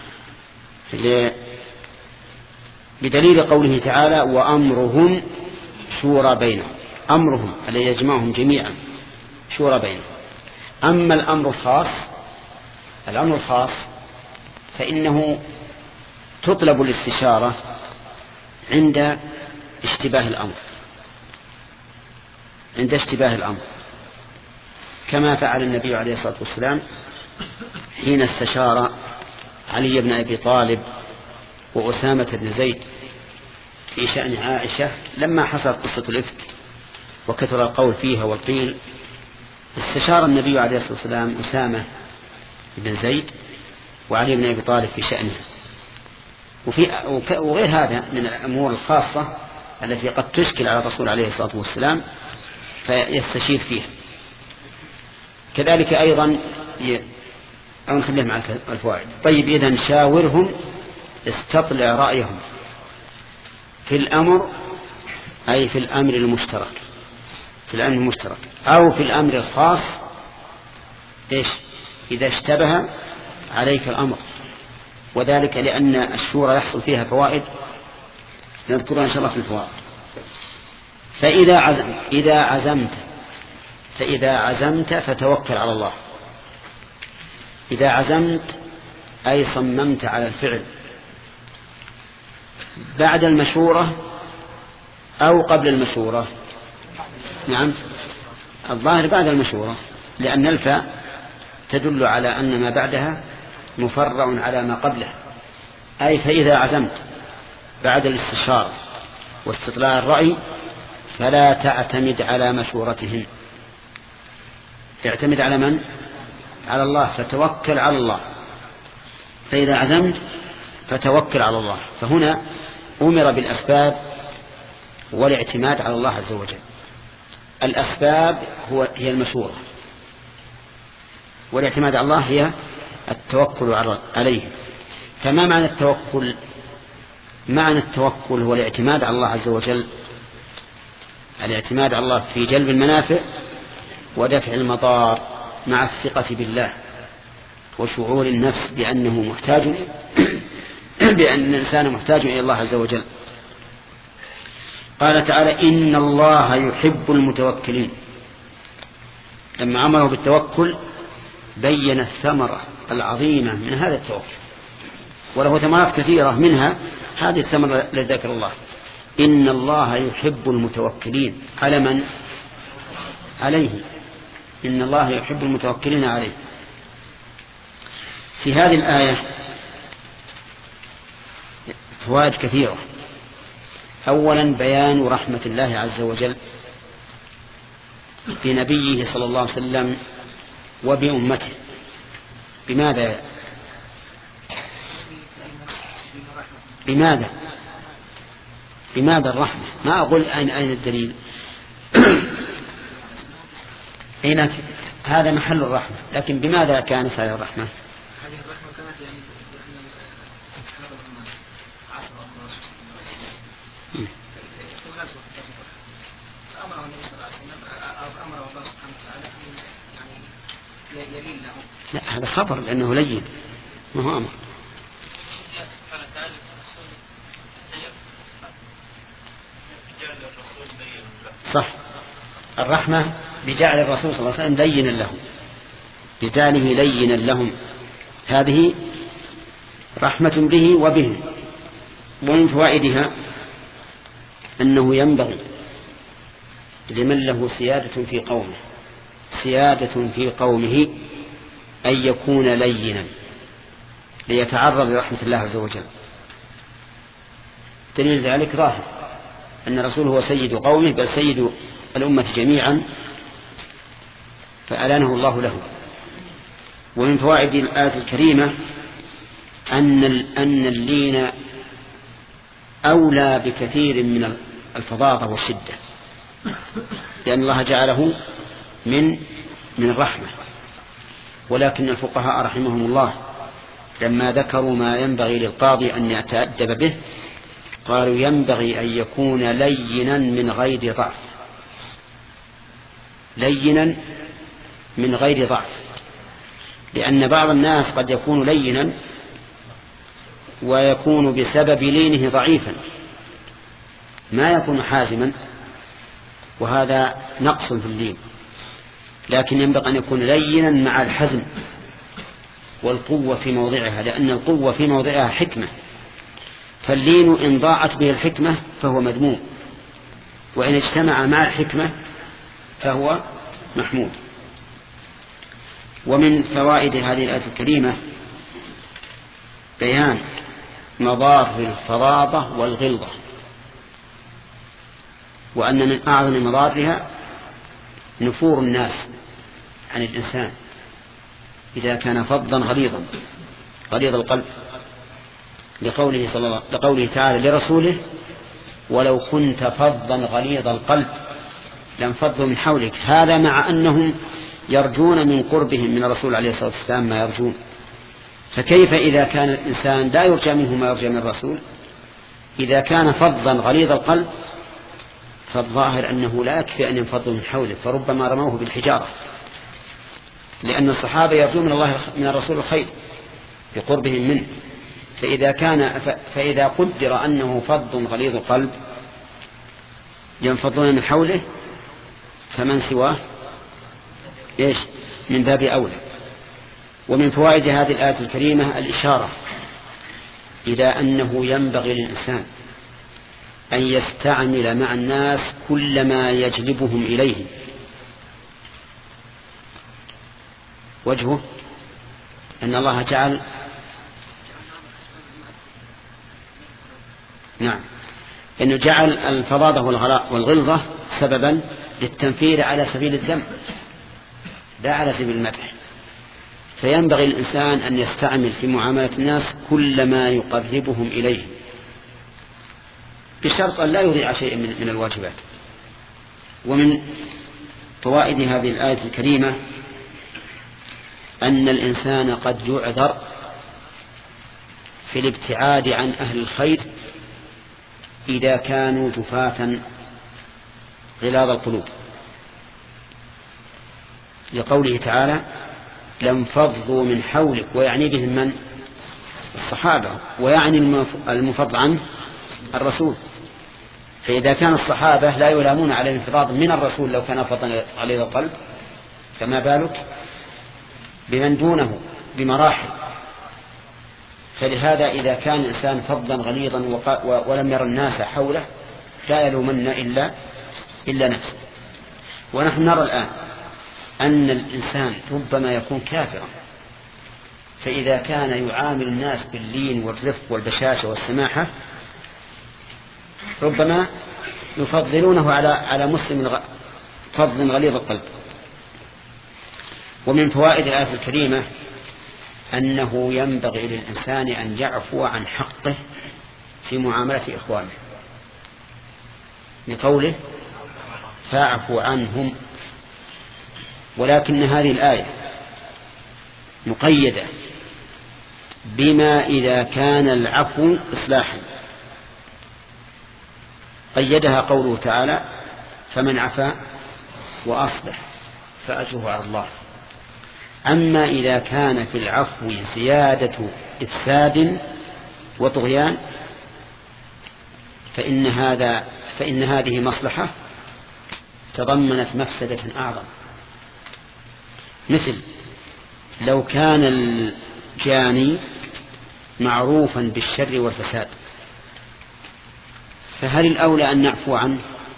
بدليل قوله تعالى وأمرهم شورى بينهم، أمرهم الذي يجمعهم جميعا شورى بينهم. أما الأمر الخاص، الأمر الخاص فإنه تطلب الاستشارة عند اشتباه الأمر، عند اشتباه الأمر، كما فعل النبي عليه الصلاة والسلام حين استشار علي بن أبي طالب وأسامة بن زيد في شأن عائشة لما حصلت قصة الإفك وكثر القول فيها والقيل. استشار النبي عليه الصلاة والسلام أسامة بن زيد وعلي بن أبي طالب في شأنها، وفي وغير هذا من الأمور الخاصة التي قد تشكل على الرسول عليه الصلاة والسلام فيستشير فيها. كذلك أيضا ي... أو نخليه مع الفوائد. طيب، إذن شاورهم، استطلع رأيهم في الأمر، أي في الأمر المشترك، في الأمر المشترك أو في الأمر الخاص، إيش إذا اشتبه عليك الأمر، وذلك لأن الشورى يحصل فيها فوائد نذكرها إن شاء الله في الفوائد. فإذا عزم إذا عزمت فإذا عزمت فتوكل على الله. إذا عزمت أي صممت على الفعل بعد المشورة أو قبل المشورة. نعم، الظاهر بعد المشورة، لأن الفاء تدل على أن ما بعدها مفرع على ما قبله. أي فإذا عزمت بعد الاستشارة واستطلاع الرأي فلا تعتمد على مشورتهم، اعتمد على من؟ على الله، فتوكل على الله. فإذا عزمت فتوكل على الله. فهنا أمر بالأسباب والاعتماد على الله عز وجل. الأسباب هو هي المشورة، والاعتماد على الله هي التوكل عليه. فما معنى التوكل؟ معنى التوكل هو الاعتماد على الله عز وجل، الاعتماد على الله في جلب المنافع ودفع المضار مع الثقة بالله وشعور النفس بأنه محتاج بأن الإنسان محتاج إلى الله عز وجل. قال تعالى إن الله يحب المتوكلين. لما أمره بالتوكل بين الثمرة العظيمة من هذا التوكل، وله ثمرات كثيرة، منها هذه الثمرة التي ذكر الله. إن الله يحب المتوكلين على من؟ عليه. إن الله يحب المتوكلين عليه. في هذه الآية فوائد كثيرة. أولا بيان رحمة الله عز وجل بنبيه صلى الله عليه وسلم وبأمته. بماذا؟ بماذا بماذا الرحمة؟ ما أقول أين أين الدليل. أين هذا محل الرحمة، لكن بماذا كانت هذه الرحمة؟ هذه الرحمة كانت يعني أمر النبي صلى الله عليه وسلم أو أمر الله سبحانه وتعالى يعني يلين له. لا، هذا خبر لأنه لين، ما هو أمر. صح، الرحمة بجعل الرسول صلى الله عليه وسلم لينا لهم، بجعله لينا لهم، هذه رحمة به وبهم. ومن فوائدها أنه ينبغي لمن له سيادة في قومه سيادة في قومه أن يكون لينا ليتعرض لرحمة الله عز وجل. دليل ذلك ظاهر أن الرسول هو سيد قومه، بل سيد الأمة جميعا، فألانه الله له. ومن فوائد الآية الكريمة أن أن اللين أولى بكثير من الفظاظة والشدة، لأن الله جعله من من الرحمة. ولكن الفقهاء رحمهم الله لما ذكروا ما ينبغي للقاضي أن يتأدب به قالوا ينبغي أن يكون لينا من غير ضعف، لينا من غير ضعف، لأن بعض الناس قد يكون لينا ويكون بسبب لينه ضعيفا ما يكون حازما، وهذا نقص في اللين. لكن ينبغي أن يكون لينا مع الحزم والقوة في موضعها، لأن القوة في موضعها حكمة، فاللين إن ضاعت به الحكمة فهو مذموم، وإن اجتمع مع الحكمة فهو محمود. ومن فوائد هذه الآية الكريمة بيان مضار الفظاظة والغلظة، وأن من أعظم مضارها نفور الناس عن الإنسان إذا كان فظا غليظا غليظ القلب، لقوله, صلى الله لقوله تعالى لرسوله ولو كنت فظا غليظ القلب لانفضوا من حولك. هذا مع أنهم يرجون من قربهم من الرسول عليه الصلاة والسلام ما يرجون، فكيف إذا كان الإنسان لا يرجى منه ما يرجى من الرسول؟ إذا كان فظا غليظ القلب فالظاهر أنه لا يكفي أن ينفضوا من حوله، فربما رموه بالحجارة، لأن الصحابة يرجون من الله من الرسول الخير بقربهم منه. فإذا كان فإذا قدر أنه فظ غليظ القلب ينفضون من حوله فمن سواه إيش من باب أولى. ومن فوائد هذه الآية الكريمة الإشارة إلى أنه ينبغي للإنسان أن يستعمل مع الناس كل ما يجلبهم إليه. وجهه أن الله جعل نعم أنه جعل الفظاظة والغلظة سببا للتنفير على سبيل الذم لا على سبيل المدح. فينبغي الإنسان أن يستعمل في معاملة الناس كل ما يقربهم إليه بشرط أن لا يضيع شيء من, من الواجبات. ومن فوائد هذه الآية الكريمة أن الإنسان قد يعذر في الابتعاد عن أهل الخير إذا كانوا جفاة غلاظ القلوب، لقوله تعالى لانفضوا من حولك، ويعني بهم من؟ الصحابة، ويعني المفضل عنه الرسول. فإذا كان الصحابة لا يلامون على الانفضاض من الرسول لو كان فضلا غليظ القلب، فما بالك بمن دونه بمراحل. فلهذا إذا كان الإنسان فظا غليظا ولم يرى الناس حوله لا يلومن إلا, إلا نفسه. ونحن نرى الآن أن الإنسان ربما يكون كافرا، فإذا كان يعامل الناس باللين والرفق والبشاشة والسماحة ربما يفضلونه على على مسلم فظ غليظ القلب. ومن فوائد الآية الكريمة أنه ينبغي للإنسان أن يعفو عن حقه في معاملة إخوانه، لقوله فاعفوا عنهم. ولكن هذه الآية مقيدة بما إذا كان العفو إصلاحا، قيدها قوله تعالى فمن عفا وأصلح فأجره على الله. أما إذا كان في العفو زيادة إفساد وطغيان فإن هذا فإن هذه مصلحة تضمنت مفسدة أعظم. مثل لو كان الجاني معروفا بالشر والفساد فهل الأولى أن نعفو عنه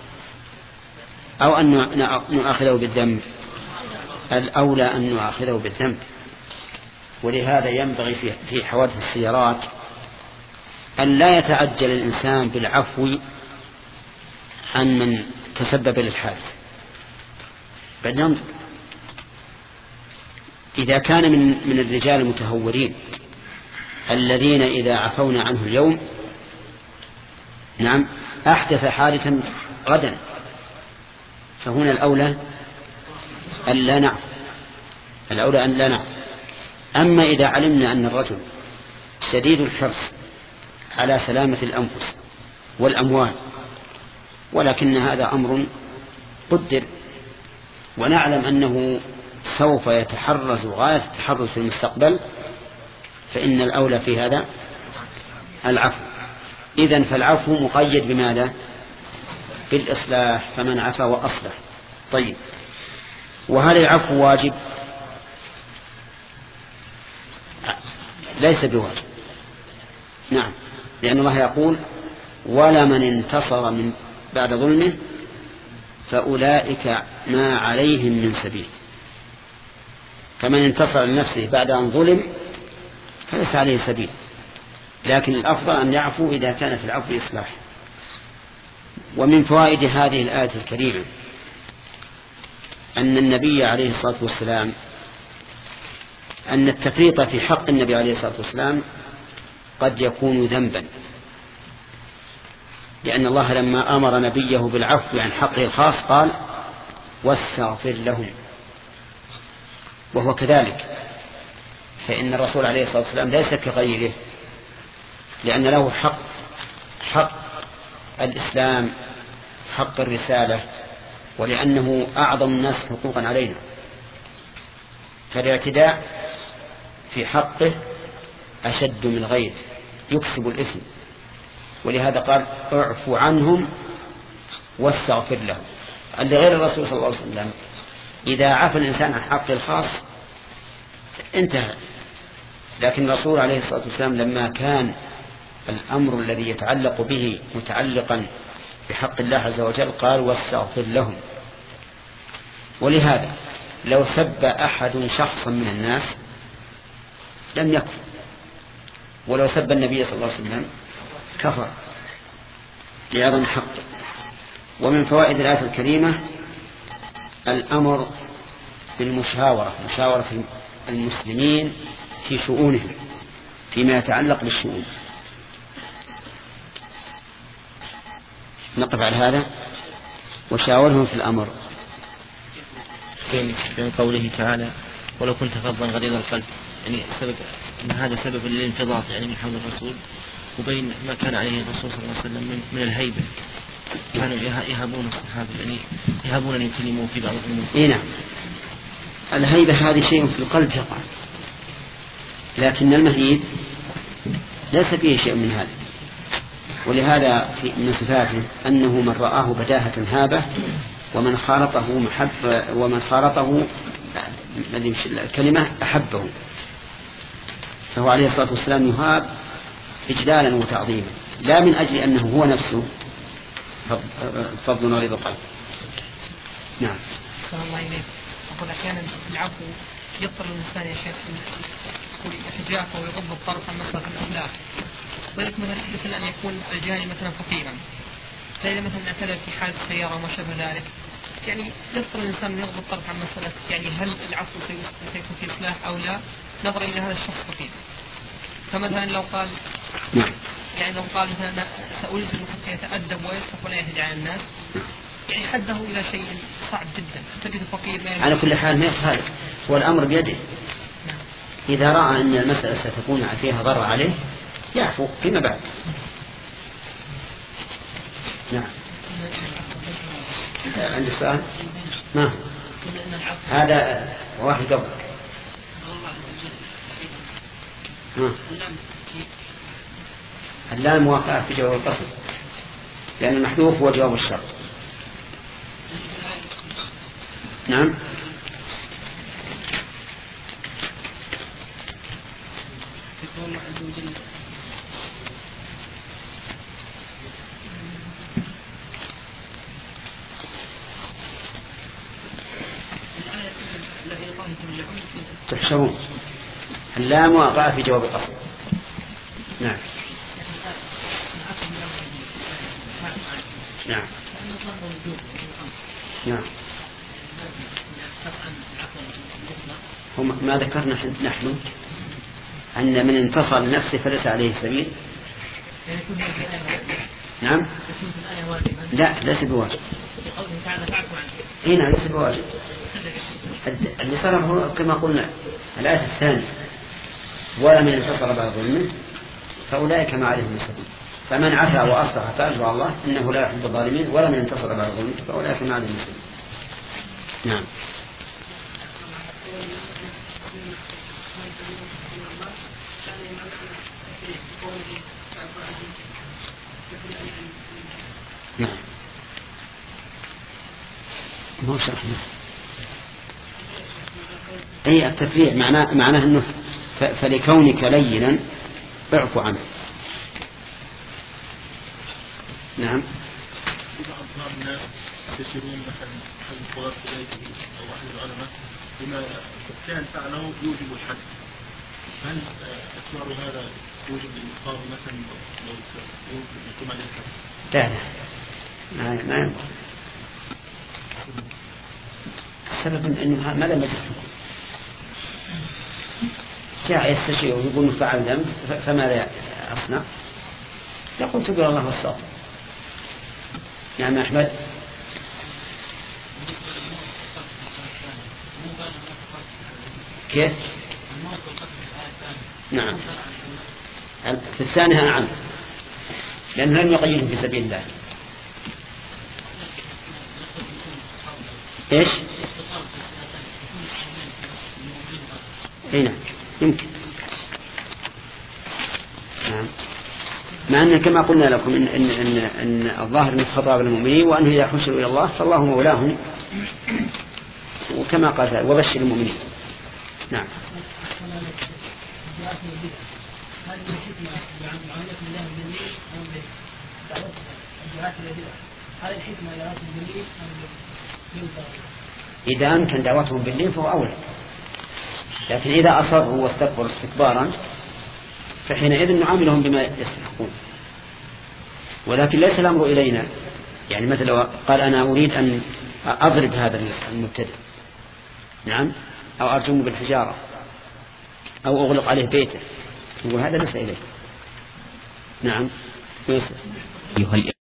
أو أن نؤاخذه بالذنب؟ الأولى أن نؤاخذه بالذنب. ولهذا ينبغي في حوادث السيارات أن لا يتعجل الإنسان بالعفو عن من تسبب للحادث، بل ينظر إذا كان من, من الرجال المتهورين الذين إذا عفونا عنه اليوم نعم أحدث حادثا غدا، فهنا الأولى أن لا نعفو، الأولى أن لا نعفو. أما إذا علمنا أن الرجل شديد الحرص على سلامة الأنفس والأموال، ولكن هذا أمر قدر، ونعلم أنه سوف يتحرز غاية التحرز في المستقبل، فإن الأولى في هذا العفو. إذن فالعفو مقيد بماذا؟ بالإصلاح، فمن عفا وأصلح. طيب، وهل العفو واجب؟ ليس بواجب، نعم، لأن الله يقول ولمن انتصر من بعد ظلمه فأولئك ما عليهم من سبيل. فمن انتصر لنفسه بعد أن ظلم فليس عليه سبيل، لكن الأفضل أن يعفو إذا كان في العفو إصلاح. ومن فوائد هذه الآية الكريمة أن النبي عليه الصلاة والسلام أن التفريط في حق النبي عليه الصلاة والسلام قد يكون ذنبا، لأن الله لما أمر نبيه بالعفو عن حقه الخاص قال واستغفر لهم، وهو كذلك، فإن الرسول عليه الصلاة والسلام ليس كغيره، لأن له حق حق الإسلام، حق الرسالة، ولأنه أعظم الناس حقوقا علينا، فالاعتداء في حقه أشد من غيره يكسب الإثم، ولهذا قال اعفو عنهم واستغفر لهم. لغير الرسول صلى الله عليه وسلم إذا عفى الإنسان عن حقه الخاص انتهى، لكن الرسول عليه الصلاة والسلام لما كان الأمر الذي يتعلق به متعلقا بحق الله عز وجل قال واستغفر لهم. ولهذا لو سب أحد شخصا من الناس لم يكفر، ولو سب النبي صلى الله عليه وسلم كفر لعظم حقه. ومن فوائد الآية الكريمة الأمر بالمشاورة، مشاورة المسلمين في شؤونهم فيما يتعلق بالشؤون. نقف على هذا وشاورهم في الأمر. بين قوله تعالى ولو كنت فظا غليظ القلب، يعني سبب أن هذا سبب للانفضاض يعني من حول الرسول، وبين ما كان عليه الرسول صلى الله عليه وسلم من, من الهيبة، كانوا يهابون الصحابة، يعني يهابون أن يكلموا في بعض الأمور. إيه نعم، الهيبة هذه شيء في القلب يقع، لكن المهيب ليس فيه شيء من هذا. ولهذا في من صفاته أنه من رآه بداهة هابة، ومن خالطه محبة، ومن خالطه الكلمة أحبه. فهو عليه الصلاة والسلام يهاب إجلالا وتعظيما، لا من أجل أنه هو نفسه فضل ورضا القلب. نعم. صلى الله عليه أقول أحيانا العفو يضطر الإنسان يا شيخ يتجافى ويغض الطرف عن مسألة الإصلاح، ولكن مثلا مثل أن يكون الجاني مثلا فقيرا، فإذا مثلا اعتدى في حادث سيارة وما شابه ذلك، يعني يضطر الإنسان أن يغض الطرف عن مسألة يعني هل العفو سيكون في إصلاح أو لا، نظرا إلى هذا الشخص فقير. فمثلا لو قال يعني لو قال مثلا سألزم حتى يتأدب ويصرف ولا يهدي على الناس، يعني حده إلى شيء صعب جدا، تجد فقير ما على كل حال ما يخالف، هو الأمر بيده. إذا رأى أن المسألة ستكون فيها ضرر عليه يعفو فيما بعد. نعم. عندي سؤال؟ ما هذا واحد قبل. اللام واقع في جواب القصد، لأن المحذوف هو جواب الشرط. نعم. تحشرون، اللام واقع في جواب القصد. نعم. نعم. نعم. هم ما ذكرنا نحن أن من انتصر لنفسه فليس عليه سبيل. نعم. لا ليس بواجب. هنا ليس بواجب. اللي صرفه كما قلنا الآية الثانية ولم ينتصر بعد ظلمه فأولئك ما عليهم السبيل، فمن عفا وأصلح فأجر الله إنه لا يحب الظالمين ولم ينتصر بعد ظلمه فأولئك ما عليهم السبيل. نعم. نعم. ما شرحنا. أي التفريع معناه معناه أنه فلكونك لينا اعفو عنه. نعم. بعض الناس يستشيرون مثلا هل القرار بيته أو أحد العلماء بما كان فعله يوجب الحد، هل إقرار هذا يوجب الإنقاذ مثلا لو يقوم عليه الحد؟ لا لا ما ما ينبغي. السبب أنه ما لم يجد حكم جاء يستشير ويقول فعل ذنب فماذا أصنع؟ يقول تقول الله والصواب. نعم أحمد. كيف؟ نعم في الثانية نعم لأنه لم يقيده في سبيل الله. إيش؟ هنا يمكن. نعم. مع أن كما قلنا لكم إن, إن, إن, إن الظاهر من خطاب المؤمنين وأنه إذا حشروا إلى الله فالله مولاهم، وكما قال وبشر المؤمنين. نعم. إذا أمكن دعوتهم بالليل فهو أولى، لكن إذا أصروا واستكبروا استكبارا فحينئذ نعاملهم بما يستحقون. ولكن ليس الأمر إلينا، يعني مثلا قال أنا أريد أن أضرب هذا المبتدع نعم أو أرجمه بالحجارة أو أغلق عليه بيته، وهذا ليس إليه. نعم.